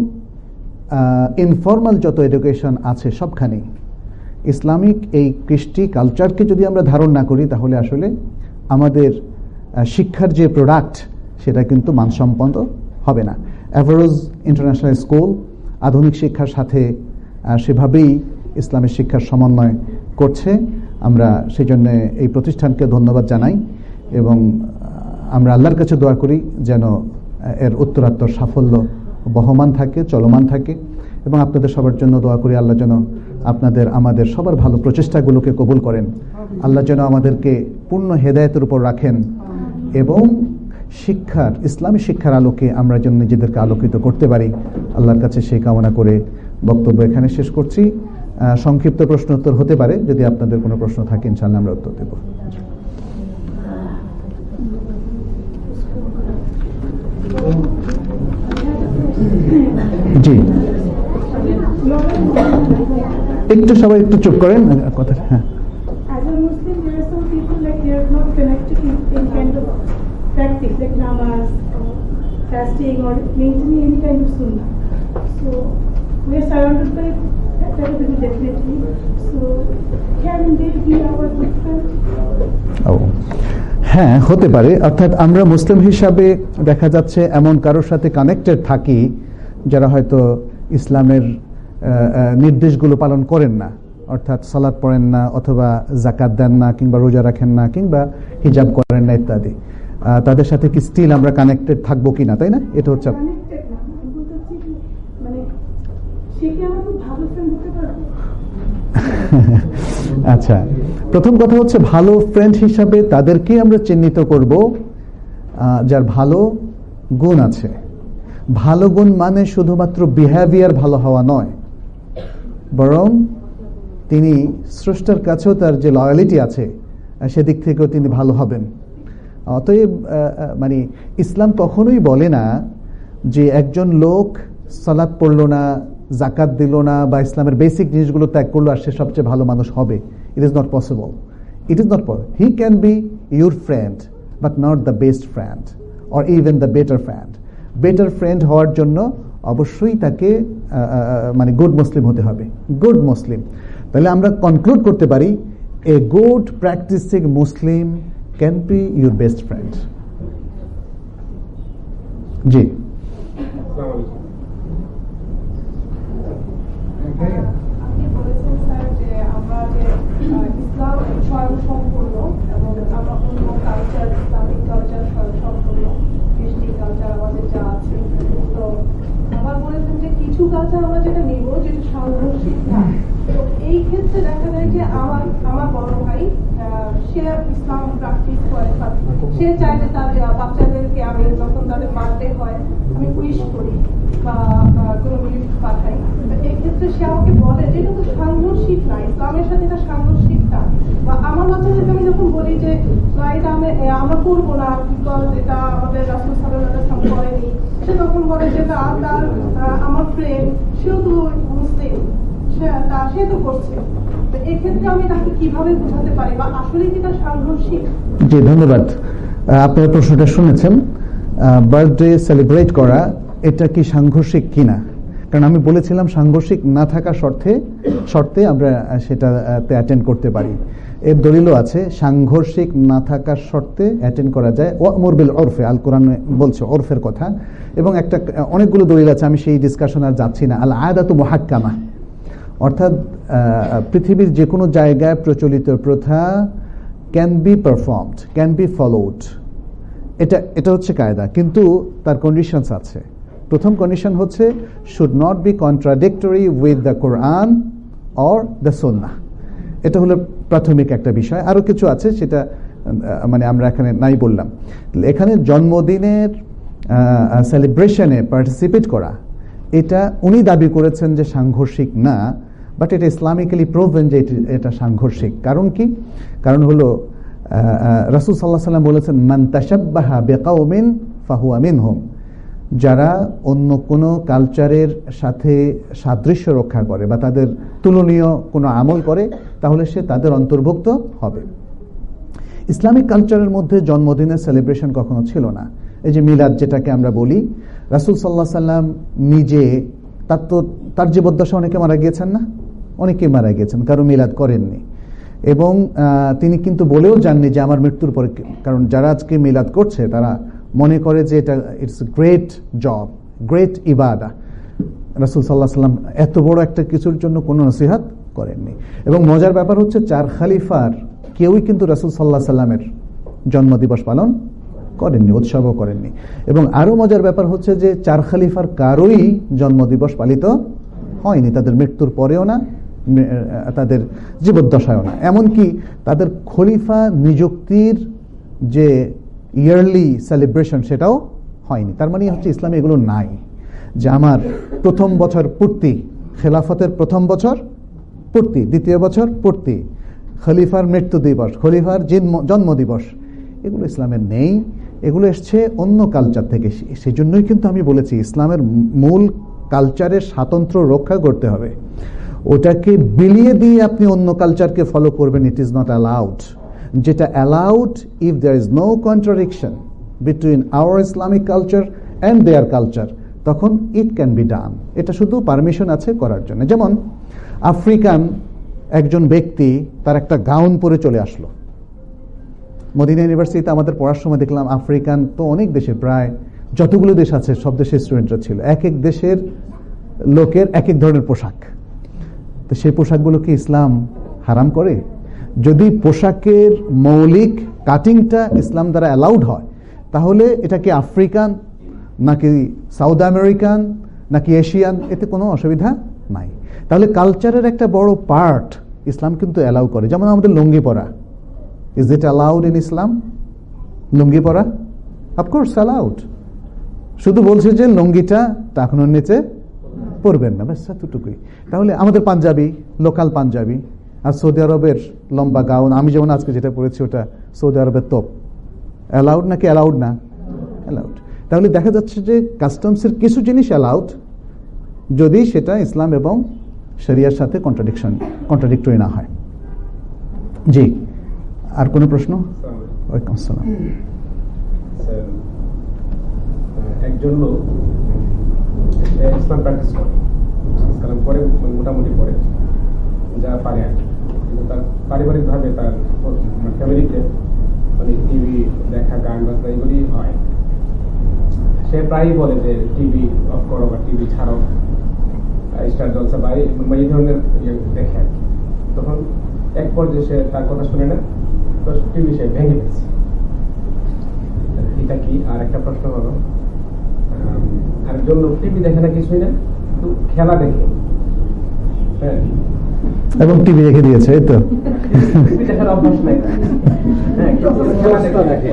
ইনফর্মাল যত এডুকেশন আছে সবখানেই ইসলামিক এই কৃষ্টি কালচারকে যদি আমরা ধারণ না করি, তাহলে আসলে আমাদের শিক্ষার যে প্রোডাক্ট সেটা কিন্তু মানসম্পন্ন হবে না। অ্যাভারেজ ইন্টারন্যাশনাল স্কুল আধুনিক শিক্ষার সাথে সেভাবেই ইসলামের শিক্ষার সমন্বয় করছে। আমরা সেই জন্য এই প্রতিষ্ঠানকে ধন্যবাদ জানাই, এবং আমরা আল্লাহর কাছে দোয়া করি যেন এর উত্তরাত্তর সাফল্য বহমান থাকে, চলমান থাকে। এবং আপনাদের সবার জন্য দোয়া করি আল্লাহ যেন আপনাদের আমাদের সবার ভালো প্রচেষ্টাগুলোকে কবুল করেন। আল্লাহ যেন আমাদেরকে পূর্ণ হেদায়েতের উপর রাখেন, এবং শিক্ষার, ইসলামী শিক্ষার আলোকে আমরা যেন নিজেদেরকে আলোকিত করতে পারি। আল্লাহর কাছে সেই কামনা করে বক্তব্য এখানে শেষ করছি। সংক্ষিপ্ত প্রশ্ন উত্তর হতে পারে, যদি আপনাদের কোনো প্রশ্ন থাকে ইনশাআল্লাহ আমরা উত্তর দেব। জি, একটু সবাই একটু চুপ করেন কথা। হ্যাঁ, as a Muslim, there are some people like they are not connected in, in kind of practice like namaz, or fasting, or maintaining any kind of sunnah. So we are surrounded by that type of people definitely. So can they be our good friends? ও হ্যাঁ, হতে পারে। অর্থাৎ আমরা Muslim হিসাবে দেখা যাচ্ছে এমন কারোর সাথে কানেক্টেড থাকি যারা হয়তো ইসলামের নির্দেশগুলো পালন করেন না, অর্থাৎ সালাত পড়েন না, অথবা যাকাত দেন না, কিংবা রোজা রাখেন না, কিংবা হিজাব করেন না ইত্যাদি। তাদের সাথে কি স্টিল আমরা কানেক্টেড থাকবো কিনা, তাই না? এটা হচ্ছে আচ্ছা, প্রথম কথা হচ্ছে ভালো ফ্রেন্ড হিসাবে তাদেরকে আমরা চিহ্নিত করব যার ভালো গুণ আছে। ভালো গুণ মানে শুধুমাত্র বিহেভিয়ার ভালো হওয়া নয়, বরং তিনি স্রষ্টার কাছেও তার যে লয়ালিটি আছে সেদিক থেকেও তিনি ভালো হবেন। অতএব মানে ইসলাম কখনোই বলে না যে একজন লোক সালাত পড়লো না, জাকাত দিল না, বা ইসলামের বেসিক জিনিসগুলো ত্যাগ করলো আর সে সবচেয়ে ভালো মানুষ হবে। It is not possible. It is not possible. He can be your friend but not the best friend or even the better friend. Better friend হওয়ার জন্য অবশ্যই তাকে মানে গুড মুসলিম হতে হবে, গুড মুসলিম। তাহলে আমরা কনক্লুড করতে পারি a good practicing Muslim can be your best friend. জি, আপনি বলেছেন স্যার যে আমরা যে ইসলাম স্বয়ংসম্পূর্ণ এবং আমরা অন্য কালচার, ইসলামিক কালচার স্বয়ংসম্পূর্ণ, কৃষ্টি কালচার আমাদের যা আছে। তো আবার বলেছেন যে কিছু কালচার আমরা যেটা নিব যেটা সাংঘর্ষিক না। তো এই ক্ষেত্রে দেখা যায় যে আমার আমার বড় ভাই সে ইসলাম প্র্যাকটিস করে, সে চায় যে তাদের বাচ্চাদেরকে আমি যখন তাদের বার্থডে হয় আমি উইশ করি বা কোনো গিফট পাঠাই। এক্ষেত্রে সে আমাকে বলে যে এটা তো সাংঘর্ষিক না, ইসলামের সাথে এটা সাংঘর্ষিক না। বা আমার বাচ্চাদেরকে আমি যখন বলি যে এটা আমি আমরা করবো না বিকজ এটা আমাদের রাসূল সাল্লাল্লাহু আলাইহি ওয়াসাল্লাম করেনি, সে তখন বলে যে না তার আমার ফ্রেন্ড সেও তো মুসলিম, সে তো করছে। এক্ষেত্রে আমি তাকে কিভাবে বোঝাতে পারি বা আসলে কি এটা সাংঘর্ষিক? জি, ধন্যবাদ। আপনার প্রশ্নটা শুনেছেন। বার্থডে সেলিব্রেট করা এটা কি সাংঘর্ষিক কিনা, কারণ আমি বলেছিলাম সাংঘর্ষিক না থাকা শর্তে শর্তে আমরা সেটাতে অ্যাটেন্ড করতে পারি। এর দলিলও আছে, সাংঘর্ষিক না থাকার শর্তে অ্যাটেন্ড করা যায়। ওয়ামুর বিল উরফে, আল কোরআন বলছে উরফের কথা, এবং একটা অনেকগুলো দলিল আছে, আমি সেই ডিসকাশন আর যাচ্ছি না। আল আদাতু মুহাক্কামা, অর্থাৎ পৃথিবীর যে কোনো জায়গায় প্রচলিত প্রথা can be performed, can be followed, এটা এটা হচ্ছে কায়দা, কিন্তু তার কন্ডিশনস আছে। প্রথম কন্ডিশন হচ্ছে should not be contradictory with the Quran or the সুন্নাহ। এটা হলো প্রাথমিক একটা বিষয়। আরও কিছু আছে, সেটা মানে আমরা এখানে নাই বললাম। এখানে জন্মদিনের সেলিব্রেশনে পার্টিসিপেট করা, এটা উনি দাবি করেছেন যে সাংঘর্ষিক না, বাট এটা ইসলামিক্যালি প্রুভেন যে এটা সাংঘর্ষিক। কারণ কি? কারণ হলো রাসূল সাল্লাল্লাহু আলাইহি ওয়াসাল্লাম বলেছেন মান তাশাব্বাহা বিকাউমিন ফাহুয়া মিনহুম, যারা অন্য কোনো কালচারের সাথে সাদৃশ্য রক্ষা করে বা তাদের তুলনীয় কোনো আমল করে, তাহলে সে তাদের অন্তর্ভুক্ত হবে। ইসলামিক কালচারের মধ্যে জন্মদিনের সেলিব্রেশন কখনো ছিল না। এই যে মিলাদ যেটাকে আমরা বলি, রাসূল সাল্লাল্লাহু আলাইহি ওয়াসাল্লাম নিজে, তার তো তার জীবদ্দশা অনেকে মারা গিয়েছেন না, অনেকে মারা গিয়েছেন, কারো মিলাদ করেননি। এবং তিনি কিন্তু বলেও যাননি যে আমার মৃত্যুর পরে, কারণ যারা আজকে মিলাদ করছে তারা মনে করে যে এটা ইটস গ্রেট জব, গ্রেট ইবাদা। রাসূল সাল্লাল্লাহু আলাইহি ওয়াসাল্লাম এত বড় একটা কিছুর জন্য কোনো নসিহত করেননি। এবং মজার ব্যাপার হচ্ছে চার খলিফার কেউই কিন্তু রাসূল সাল্লাল্লাহু আলাইহি ওয়াসাল্লামের জন্মদিবস পালন করেননি, উৎসবও করেননি। এবং আরো মজার ব্যাপার হচ্ছে যে চার খলিফার কারোই জন্মদিবস পালিত হয়নি, তাদের মৃত্যুর পরেও না, তাদের জীবদ্দশায়ও না। এমনকি তাদের খলিফা নিযুক্তির যে ইয়ারলি সেলিব্রেশন সেটাও হয়নি। তার মানে হচ্ছে ইসলামে এগুলো নাই, যে আমার প্রথম বছর পূর্তি, খেলাফতের প্রথম বছর পূর্তি, দ্বিতীয় বছর পূর্তি, খলিফার মৃত্যু দিবস, খলিফার জন্ম দিবস, এগুলো ইসলামের নেই। এগুলো এসছে অন্য কালচার থেকে। সেই জন্যই কিন্তু আমি বলেছি ইসলামের মূল কালচারের স্বাতন্ত্র্য রক্ষা করতে হবে। ওটাকে বিলিয়ে দিয়ে আপনি অন্য কালচারকে ফলো করবেন, ইট ইজ নট অ্যালাউড। যেটা allowed, if there is no contradiction between our Islamic culture and their culture, তখন ইট ক্যান বি ডান। এটা শুধু পারমিশন আছে করার জন্য। যেমন আফ্রিকান একজন ব্যক্তি তার একটা গাউন পরে চলে আসলো মদিনা ইউনিভার্সিটিতে। আমাদের পড়ার সময় দেখলাম আফ্রিকান তো অনেক দেশে, প্রায় যতগুলো দেশ আছে সব দেশের স্টুডেন্টরা ছিল। এক এক দেশের লোকের এক এক ধরনের পোশাক। তো সেই পোশাকগুলো কি ইসলাম হারাম করে? যদি পোশাকের মৌলিক কাটিংটা ইসলাম দ্বারা অ্যালাউড হয়, তাহলে এটা কি আফ্রিকান নাকি সাউথ আমেরিকান নাকি এশিয়ান, এতে কোনো অসুবিধা নাই। তাহলে কালচারের একটা বড় পার্ট ইসলাম কিন্তু অ্যালাউ করে। যেমন আমাদের লুঙ্গি পরা, is it allowed in Islam? Lungi পরা অফকোর্স অ্যালাউড, শুধু বলছে যে লুঙ্গিটা টাকনুর নিচে পরবেন না, ব্যাস এতটুকুই। তাহলে আমাদের পাঞ্জাবি, লোকাল পাঞ্জাবি, আর সৌদি আরবের লম্বা গাউন, আমি যেমন আজকে যেটা পরেছি ওটা সৌদি আরবের তোপ, অ্যালাউড নাকি অ্যালাউড না? অ্যালাউড। তাহলে দেখা যাচ্ছে যে কাস্টমসের কিছু জিনিস অ্যালাউড যদি সেটা ইসলাম এবং শরিয়ার সাথে কন্ট্রাডিকশন কন্ট্রাডিক্টরি না হয়। জি, আর কোনো প্রশ্ন? ওয়ালাইকুম আসসালাম। একজন লোক ইসলাম প্র্যাকটিস করে, কালাম করে, মোটামুটি করে যা পারে আর কি, কিন্তু তার পারিবারিকভাবে তার ফ্যামিলিতে মানে টিভি দেখা, গান বাজনা এগুলি হয়। সে প্রায়ই বলে যে টিভি অফ করো বা টিভি ছাড়ো, স্টার জলসা বা এই ধরনের দেখে আর কি। তখন এক পর্যায়ে সে তার কথা শুনে না, তো টিভি সে ভেঙে দিচ্ছে। এটা কি? আর একটা প্রশ্ন হলো, আরেকজন লোক টিভি দেখে না, কিছুই না, কিন্তু খেলা দেখে, হ্যাঁ, এবং টিভি রেখে দিয়েছে, এই তো টিভি দেখার অভ্যাস নাই, হ্যাঁ, খেলা দেখে।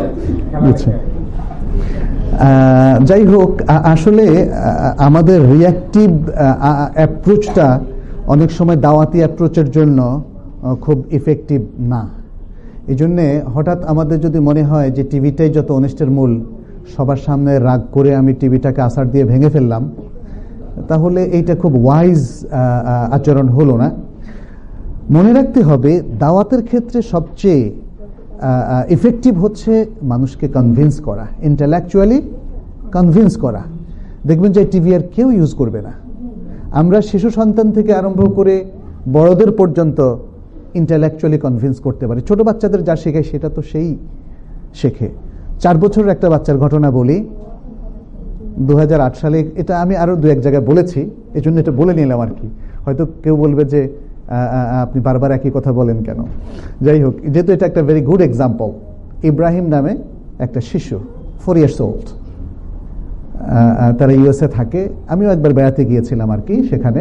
যাই হোক, আসলে আমাদের রিয়াক্টিভ অ্যাপ্রোচটা অনেক সময় দাওয়াতি অ্যাপ্রোচের জন্য খুব ইফেক্টিভ না। এই জন্যে হঠাৎ আমাদের যদি মনে হয় যে টিভিটাই যত অনিষ্টের মূল, সবার সামনে রাগ করে আমি টিভিটাকে আছাড় দিয়ে ভেঙে ফেললাম, তাহলে এইটা খুব ওয়াইজ আচরণ হলো না। মনে রাখতে হবে দাওয়াতের ক্ষেত্রে সবচেয়ে ইফেক্টিভ হচ্ছে মানুষকে কনভিন্স করা, ইন্টেলেকচুয়ালি কনভিন্স করা। দেখবেন যে টিভি আর কেউ ইউজ করবে না। আমরা শিশু সন্তান থেকে আরম্ভ করে বড়দের পর্যন্ত ইন্টেলেকচুয়ালি কনভিন্স করতে পারি। ছোট বাচ্চাদের যা শেখায় সেটা তো সেই শেখে। চার বছরের একটা বাচ্চার ঘটনা বলি। দু হাজার আট সালে, এটা আমি আরো দু এক জায়গায় বলেছি, এই জন্য এটা বলে নিলাম আর কি। হয়তো কেউ বলবে যে আপনি বারবার একই কথা বলেন কেন। যাই হোক, যেহেতু এটা একটা ভেরি গুড এক্সাম্পল। ইব্রাহিম নামে একটা শিশু, ফোর ইয়ার্স ওল্ড, তারা ইউএসএ থাকে। আমিও একবার বেড়াতে গিয়েছিলাম আর কি সেখানে।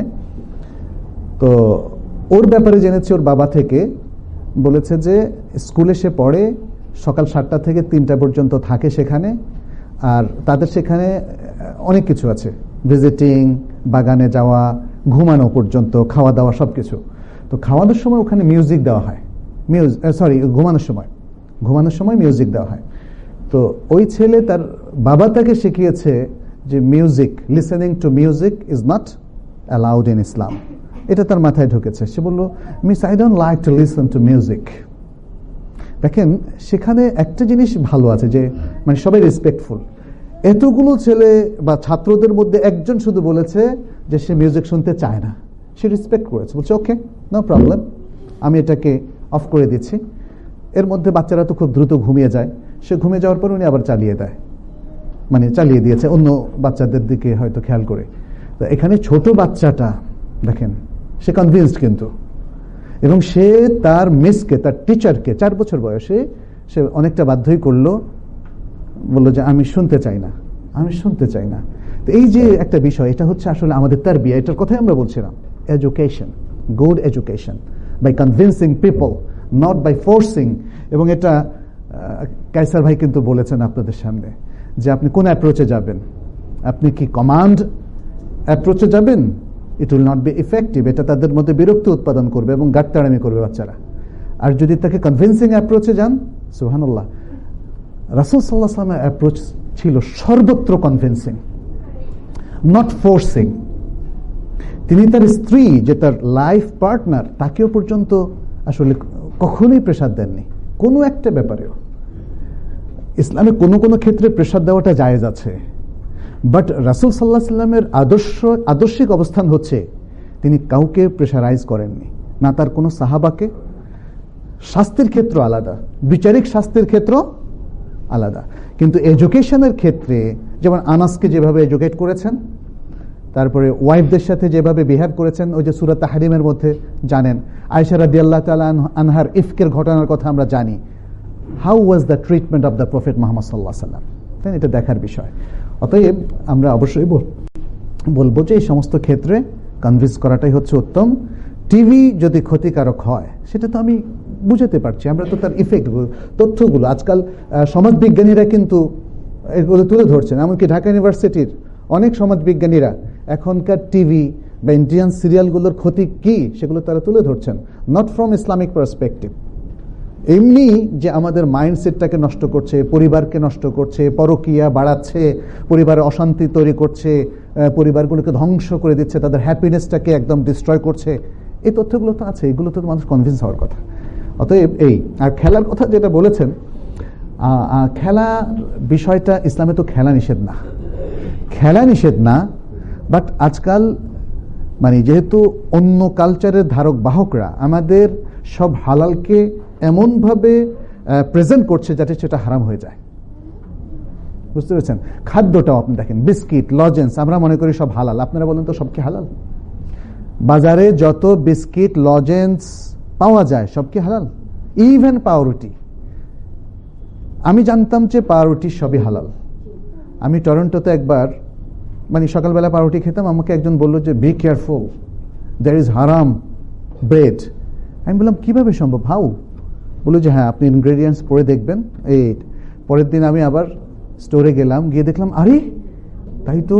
তো ওর ব্যাপারে জেনেছি ওর বাবা থেকে, বলেছে যে স্কুলে সে পড়ে, সকাল সাতটা থেকে তিনটা পর্যন্ত থাকে সেখানে। আর তাদের সেখানে অনেক কিছু আছে, ভিজিটিং, বাগানে যাওয়া, ঘুমানো পর্যন্ত, খাওয়া দাওয়া সব কিছু। তো খাওয়ানোর সময় ওখানে মিউজিক দেওয়া হয়, মিউজিক সরি ঘুমানোর সময় ঘুমানোর সময় মিউজিক দেওয়া হয়। তো ওই ছেলে, তার বাবা তাকে শিখিয়েছে যে music, listening to music is not allowed in Islam. এটা তার মাথায় ঢুকেছে। সে বলল, miss I don't like to listen to music. দেখেন, সেখানে একটা জিনিস ভালো আছে যে মানে সবাই রেসপেক্টফুল। এতগুলো ছেলে বা ছাত্রদের মধ্যে একজন শুধু বলেছে যে সে মিউজিক শুনতে চায় না, সে রেসপেক্ট করেছে, বলছে ওকে নো প্রবলেম, আমি এটাকে অফ করে দিচ্ছি। এর মধ্যে বাচ্চারা তো খুব দ্রুত ঘুমিয়ে যায়। সে ঘুমিয়ে যাওয়ার পর উনি আবার চালিয়ে দেয়, মানে চালিয়ে দিয়েছে অন্য বাচ্চাদের দিকে হয়তো খেয়াল করে। তো এখানে ছোট বাচ্চাটা দেখেন, সে কনভিন্সড কিন্তু, এবং সে তার মিসকে, তার টিচারকে, চার বছর বয়সে সে অনেকটা বাধ্যই করলো, বললো যে আমি শুনতে চাই না, আমি শুনতে চাই না। তো এই যে একটা বিষয়, এটা হচ্ছে আসলে আমাদের তারবিয়া, এটার কথাই আমরা বলছিলাম, education, good education by convincing people, not by forcing. এবং এটা কায়সার ভাই কিন্তু বলেছেন আপনাদের সামনে যে আপনি কোন অ্যাপ্রোচে যাবেন। আপনি কি কমান্ড অ্যাপ্রোচে যাবেন, it will not be effective. এটা তাদের মধ্যে বিরক্তি উৎপাদন করবে এবং গাট্টারামি করবে বাচ্চারা। আর যদি তাকে কনভিন্সিং অ্যাপ্রোচে যান, সুবহানাল্লাহ, রাসূল সাল্লাল্লাহু আলাইহি ওয়াসাল্লামের অ্যাপ্রোচ ছিল সর্বত্র কনভিন্সিং, নট ফোর্সিং। তিনি তার স্ত্রী যে তার লাইফ পার্টনার তাকেও পর্যন্ত আসলে কখনোই প্রেসার দেননি কোনো একটা ব্যাপারেও। ইসলামে কোনো কোনো ক্ষেত্রে প্রেসার দেওয়াটা জায়েজ আছে, বাট রাসূল সাল্লাল্লাহু আলাইহি ওয়াসাল্লামের আদর্শ আদর্শিক অবস্থান হচ্ছে তিনি কাউকে প্রেসারাইজ করেননি, না তার কোনো সাহাবাকে। শাস্তির ক্ষেত্র আলাদা, বিচারিক শাস্তির ক্ষেত্র আলাদা, কিন্তু এডুকেশনের ক্ষেত্রে যেমন আনাসকে যেভাবে এডুকেট করেছেন, তারপরে ওয়াইফদের সাথে যেভাবে বিহেভ করেছেন, ওই যে সূরা তাহরিমের মধ্যে জানেন আয়েশা রাদিয়াল্লাহু তাআলা আনহার ইফকের ঘটনার কথা আমরা জানি। How was the treatment of the prophet Muhammad সাল্লাল্লাহু আলাইহি ওয়াসাল্লাম, তাই এটা দেখার বিষয়। অতএব আমরা অবশ্যই বলবো যে এই সমস্ত ক্ষেত্রে কনভিন্স করাটাই হচ্ছে উত্তম। টিভি যদি ক্ষতিকারক হয় সেটা তো আমি বুঝাতে পারছি, আমরা তো তার ইফেক্টগুলো তথ্যগুলো আজকাল সমাজবিজ্ঞানীরা কিন্তু এগুলো তুলে ধরছেন। এমনকি ঢাকা ইউনিভার্সিটির অনেক সমাজবিজ্ঞানীরা এখনকার টিভি বা ইন্ডিয়ান সিরিয়ালগুলোর ক্ষতি কি সেগুলো তারা তুলে ধরছেন, নট ফ্রম ইসলামিক পার্সপেক্টিভ। এমনি যে আমাদের মাইন্ডসেটটাকে নষ্ট করছে, পরিবারকে নষ্ট করছে, পরকীয়া বাড়াচ্ছে, পরিবারে অশান্তি তৈরি করছে, পরিবারগুলোকে ধ্বংস করে দিচ্ছে, তাদের হ্যাপিনেসটাকে একদম ডিস্ট্রয় করছে, এই তথ্যগুলো তো আছে, এগুলো তো মানুষ কনভিন্স হওয়ার কথা। অতএব এই আর খেলার কথা যেটা বলেছেন, খেলা বিষয়টা ইসলামে তো খেলা নিষেধ না, খেলা নিষেধ না, বাট আজকাল মানে যেহেতু অন্য কালচারের ধারক বাহকরা আমাদের সব হালালকে এমনভাবে প্রেজেন্ট করছে যাতে সেটা হারাম হয়ে যায়, বুঝতে পেরেছেন? খাদ্যটাও আপনি দেখেন, বিস্কিট, লজেন্স, আমরা মনে করি সব হালাল। আপনারা বলেন তো সব কি হালাল? বাজারে যত বিস্কিট, লজেন্স পাওয়া যায় সব কি হালাল? ইভেন পাউরুটি, আমি জানতাম যে পাউরুটি সবই হালাল। আমি টরন্টোতে একবার মানে সকালবেলা পাউরুটি খেতাম, আমাকে একজন বললো যে বি কেয়ারফুল, দ্যার ইজ হারাম ব্রেড। আমি বললাম কিভাবে সম্ভব, হাউ? বললো যে হ্যাঁ আপনি ইনগ্রেডিয়েন্টস পড়ে দেখবেন। এই পরের দিন আমি আবার স্টোরে গেলাম, গিয়ে দেখলাম আরে তাই তো,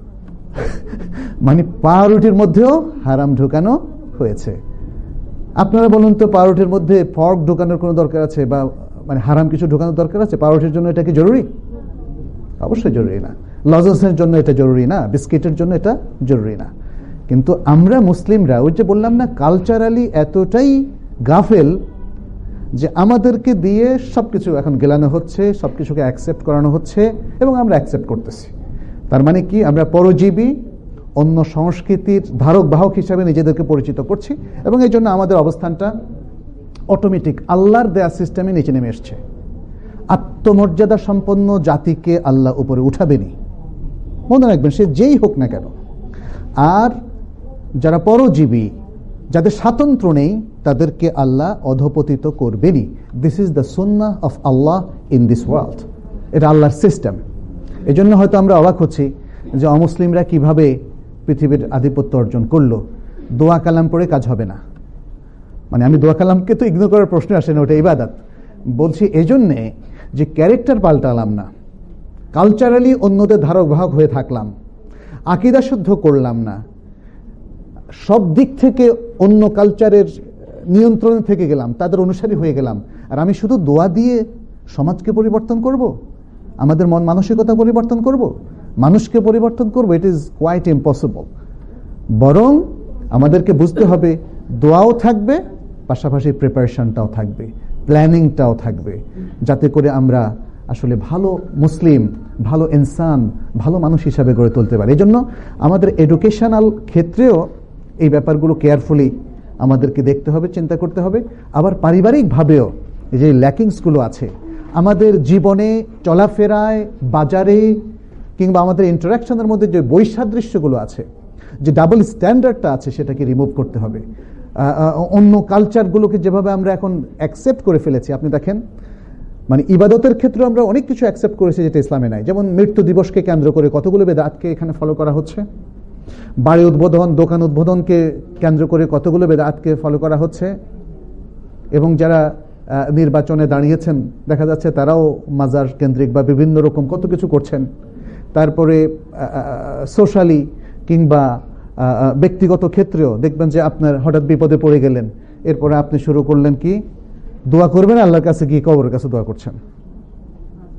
মানে পাউরুটির মধ্যেও হারাম ঢোকানো হয়েছে। আপনারা বলুন তো পাউরুটির মধ্যে ফর্ক ঢোকানোর কোনো দরকার আছে, বা মানে হারাম কিছু ঢোকানোর দরকার আছে? পাউরুটির জন্য এটা কি জরুরি? অবশ্যই জরুরি না। লজেন্সের জন্য এটা জরুরি না, বিস্কিটের জন্য এটা জরুরি না। কিন্তু আমরা মুসলিমরা ওই যে বললাম না, কালচারালি এতটাই গাফেল যে আমাদেরকে দিয়ে সবকিছু এখন গেলানো হচ্ছে, সবকিছুকে অ্যাকসেপ্ট করানো হচ্ছে এবং আমরা অ্যাকসেপ্ট করতেছি। তার মানে কি, আমরা পরজীবী, অন্য সংস্কৃতির ধারক বাহক হিসাবে নিজেদেরকে পরিচিত করছি, এবং এই জন্য আমাদের অবস্থানটা অটোমেটিক আল্লাহর দেয়া সিস্টেমে নিচে নেমে এসছে। আত্মমর্যাদা সম্পন্ন জাতিকে আল্লাহ উপরে উঠাবেনি, মনে রাখবেন, সে যেই হোক না কেন। আর যারা পরজীবী, যাদের স্বাতন্ত্র্য নেই, তাদেরকে আল্লাহ অধপতিত করবেনি। দিস ইজ দ্য সুন্নাহ of Allah in this world, এটা আল্লাহর সিস্টেম। এই জন্য হয়তো আমরা অবাক হচ্ছি যে অমুসলিমরা কিভাবে পৃথিবীর আধিপত্য অর্জন করলো। দোয়া কালাম পড়ে কাজ হবে না, মানে আমি দোয়া কালামকে তো ইগনোর করার প্রশ্ন আসে না, ওটা ইবাদত। বলছি এজন্যে যে ক্যারেক্টার পাল্টালাম না, কালচারালি অন্যদের ধারক বাহক হয়ে থাকলাম, আকীদা শুদ্ধ করলাম না, সব দিক থেকে অন্য কালচারের নিয়ন্ত্রণ থেকে গেলাম, তাদের অনুসারী হয়ে গেলাম। আর আমি শুধু দোয়া দিয়ে সমাজকে পরিবর্তন করব, আমাদের মন মানসিকতা পরিবর্তন করব, মানুষকে পরিবর্তন করব, ইট ইজ কোয়াইট ইম্পসিবল। বরং আমাদেরকে বুঝতে হবে দোয়াও থাকবে, পাশাপাশি প্রিপারেশনটাও থাকবে, প্ল্যানিংটাও থাকবে, যাতে করে আমরা আসলে ভালো মুসলিম, ভালো ইনসান, ভালো মানুষ হিসাবে গড়ে তুলতে পারি। এই জন্য আমাদের এডুকেশনাল ক্ষেত্রেও এই ব্যাপারগুলো কেয়ারফুলি আমাদেরকে দেখতে হবে, চিন্তা করতে হবে। আবার পারিবারিকভাবেও এই যে ল্যাকিংসগুলো আছে আমাদের জীবনে, চলাফেরায়, বাজারে, কিংবা আমাদের ইন্টারাকশনের মধ্যে যে বৈসাদৃশ্যগুলো আছে, যে ডাবল স্ট্যান্ডার্ডটা আছে, সেটাকে রিমুভ করতে হবে। অন্য কালচারগুলোকে যেভাবে আমরা এখন অ্যাকসেপ্ট করে ফেলেছি, আপনি দেখেন মানে ইবাদতের ক্ষেত্রে আমরা অনেক কিছু অ্যাকসেপ্ট করেছি যেটা ইসলামে নাই। যেমন মৃত্যু দিবসকে কেন্দ্র করে কতগুলো বেদাতকে এখানে ফলো করা হচ্ছে, বাড়ি উদ্বোধন, দোকান উদ্বোধনকে কেন্দ্র করে কতগুলো বেদাতকে ফলো করা হচ্ছে, এবং যারা নির্বাচনে দাঁড়িয়েছেন দেখা যাচ্ছে তারাও মাজার কেন্দ্রিক বা বিভিন্ন রকম কত কিছু করছেন। তারপরে সোশ্যালি কিংবা ব্যক্তিগত ক্ষেত্রেও দেখবেন যে আপনার হঠাৎ বিপদে পড়ে গেলেন, এরপরে আপনি শুরু করলেন কি দোয়া করবেন, আল্লাহর কাছে কি কবরের কাছে দোয়া করছেন।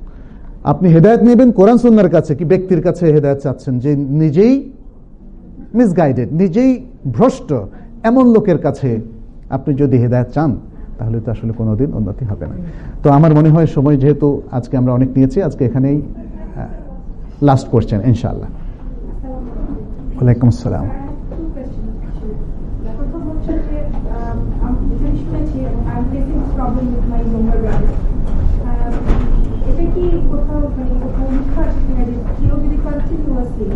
আপনি হেদায়েত নেবেন কোরআন সুন্নাহর কাছে কি ব্যক্তির কাছে হেদায়েত চাচ্ছেন, যে নিজেই মিসগাইডেড, নিজেই ভ্রষ্ট, এমন লোকের কাছে আপনি যদি হেদায়েত চান তাহলে তো আসলে কোনোদিন উন্নতি হবে না। তো আমার মনে হয় সময় যেহেতু আজকে আমরা অনেক নিয়েছি, আজকে এখানেই লাস্ট কোশ্চেন ইনশাআল্লাহ। ওয়ালাইকুম আসসালাম। এটা কি কোথাও মানে কোথাও লেখা আছে কিনা যে কেউ যদি কন্টিনিউয়াসলি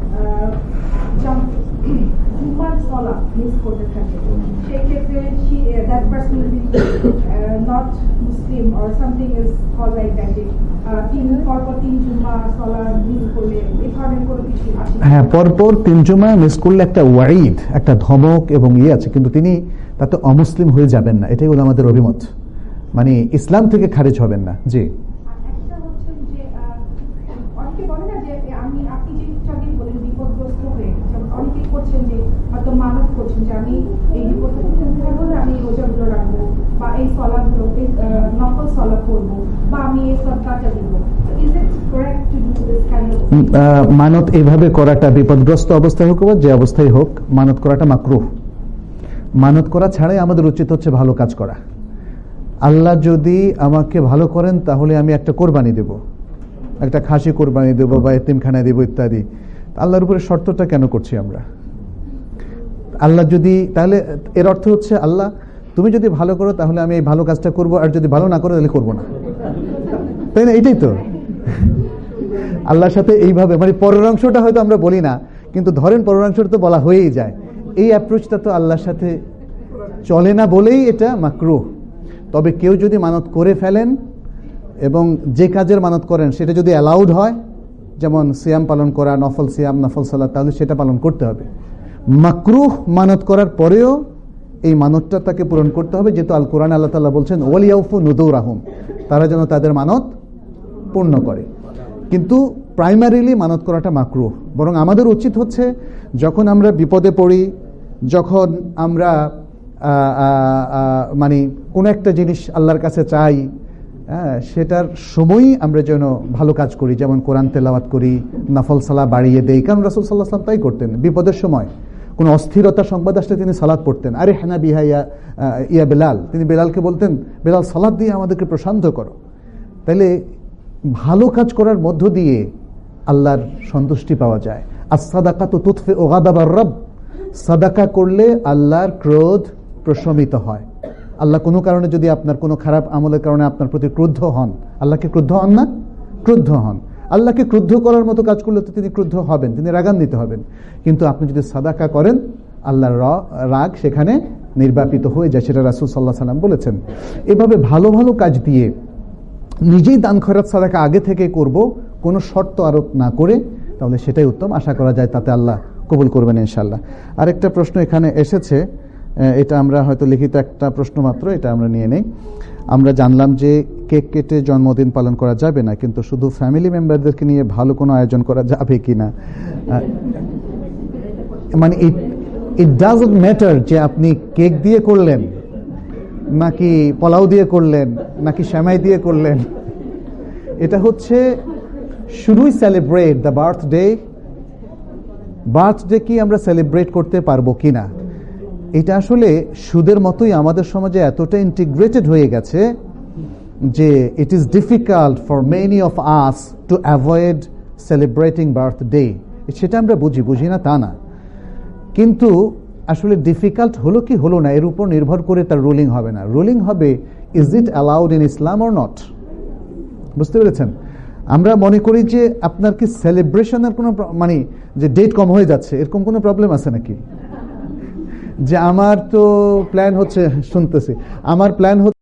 জুমার সলা মিস করতে থাকে, সেক্ষেত্রে that person will be not Muslim or something is call like that, তিন পরপর তিন জুমা সলা মিস করলে এই ধরনের কোনো কিছু আছে? হ্যাঁ, পরপর তিন জুমা মিস করলে একটা ওয়াইদ, একটা ধমক এবং ইয়ে আছে, কিন্তু তিনি তাতে অমুসলিম হয়ে যাবেন না, এটাই হলো আমাদের অভিমত, মানে ইসলাম থেকে খারিজ হবেন না। জি, মানত এইভাবে করাটা বিপদগ্রস্ত অবস্থায় হোক বা যে অবস্থায় হোক, মানত করাটা মাকরুহ। মানত করা ছাড়াই আমাদের উচিত হচ্ছে ভালো কাজ করা। আল্লাহ যদি আমাকে ভালো করেন তাহলে আমি একটা কোরবানি দেব, একটা খাসি কোরবানি দেব বা এতিমখানায় দেব ইত্যাদি। আল্লাহর উপরে শর্তটা কেন করছি আমরা? আল্লাহ যদি, তাহলে এর অর্থ হচ্ছে আল্লাহ তুমি যদি ভালো করো তাহলে আমি এই ভালো কাজটা করব, আর যদি ভালো না করো তাহলে করবো না, তাই না? এটাই তো আল্লাহর সাথে এইভাবে, মানে পরের অংশটা হয়তো আমরা বলি না, কিন্তু ধরেন পরের অংশটা তো বলা হয়েই যায়। এই অ্যাপ্রোচটা তো আল্লাহর সাথে চলে না বলেই এটা মাকরুহ। তবে কেউ যদি মানত করে ফেলেন এবং যে কাজের মানত করেন সেটা যদি অ্যালাউড হয়, যেমন সিয়াম পালন করা, নফল সিয়াম, নফল সালাত, তাহলে সেটা পালন করতে হবে। মাকরুহ মানত করার পরেও এই মানতটা তাকে পূরণ করতে হবে, যেহেতু আল কোরআন আল্লাহ তাআলা বলছেন ওয়ালিয়াউফু নুযুরাহুম, তারা যেন তাদের মানত পূর্ণ করে। কিন্তু প্রাইমারিলি মানত করাটা মাকরুহ। বরং আমাদের উচিত হচ্ছে যখন আমরা বিপদে পড়ি, যখন আমরা মানে কোনো একটা জিনিস আল্লাহর কাছে চাই, হ্যাঁ, সেটার সময়ই আমরা যেন ভালো কাজ করি, যেমন কোরআন তেলাওয়াত করি, নফল সালাত বাড়িয়ে দেই। কারণ রাসূল সাল্লাল্লাহু আলাইহি ওয়াসাল্লাম তাই করতেন। বিপদের সময় কোনো অস্থিরতা সংবাদ আসলে তিনি সালাত পড়তেন। আরে হানা বিহা ইয়া ইয়া বেলাল, তিনি বেলালকে বলতেন বেলাল সালাত দিয়ে আমাদেরকে প্রশান্ত করো। তাইলে ভালো কাজ করার মধ্য দিয়ে আল্লাহর সন্তুষ্টি পাওয়া যায়। আস-সাদাকাতু তুতফিউ গাদাবার রব, সাদাকা করলে আল্লাহর ক্রোধ প্রশমিত হয়। আল্লাহ কোনো কারণে যদি আপনার কোনো খারাপ আমলের কারণে আপনার প্রতি ক্রুদ্ধ হন, আল্লাহকে ক্রুদ্ধ হন না? ক্রুদ্ধ হন। আল্লাহকে ক্রুদ্ধ করার মতো কাজ করলে তো তিনি ক্রুদ্ধ হবেন, তিনি রাগান্বিত হবেন। কিন্তু আপনি যদি সাদাকা করেন, আল্লাহর রাগ সেখানে নির্বাপিত হয়ে যায়, সেটা রাসূল সাল্লাল্লাহু আলাইহি ওয়াসাল্লাম বলেছেন। এভাবে ভালো ভালো কাজ দিয়ে নিজেই দান খয়রাত সাদাকা আগে থেকে করব, কোনো শর্ত আরোপ না করে, তাহলে সেটাই উত্তম। আশা করা যায় তাতে আল্লাহ কবুল করবেন ইনশাআল্লাহ। আরেকটা প্রশ্ন এখানে এসেছে, এটা আমরা হয়তো লিখিত একটা প্রশ্ন মাত্র, এটা আমরা নিয়ে নেই। আমরা জানলাম যে কেক কেটে জন্মদিন পালন করা যাবে না, কিন্তু শুধু ফ্যামিলি মেম্বারদেরকে নিয়ে ভালো কোনো আয়োজন করা যাবে কিনা? মানে ইট ইট ডাজন্ট ম্যাটার যে আপনি কেক দিয়ে করলেন নাকি পোলাও দিয়ে করলেন নাকি সেমাই দিয়ে করলেন। এটা হচ্ছে শুধুই সেলিব্রেট দ্য বার্থডে, বার্থডে কি আমরা সেলিব্রেট করতে পারবো কিনা, এটা আসলে সুদের মতোই আমাদের সমাজে এতটা ইন্টিগ্রেটেড হয়ে গেছে যে it is difficult for many of us to avoid celebrating birthday. সেটা আমরা বুঝি, বুঝি না তা না, কিন্তু আসলে ডিফিকাল্ট হলো কি হলো না এর উপর নির্ভর করে তার রুলিং হবে না। রুলিং হবে is it allowed in Islam or not. বুঝতে পেরেছেন? আমরা মনে করি যে আপনার কি সেলিব্রেশনের কোনো মানে যে ডেট কম হয়ে যাচ্ছে এরকম কোনো প্রবলেম আছে নাকি? যে আমার তো প্ল্যান হচ্ছে, শুনতেছি আমার প্ল্যান হচ্ছে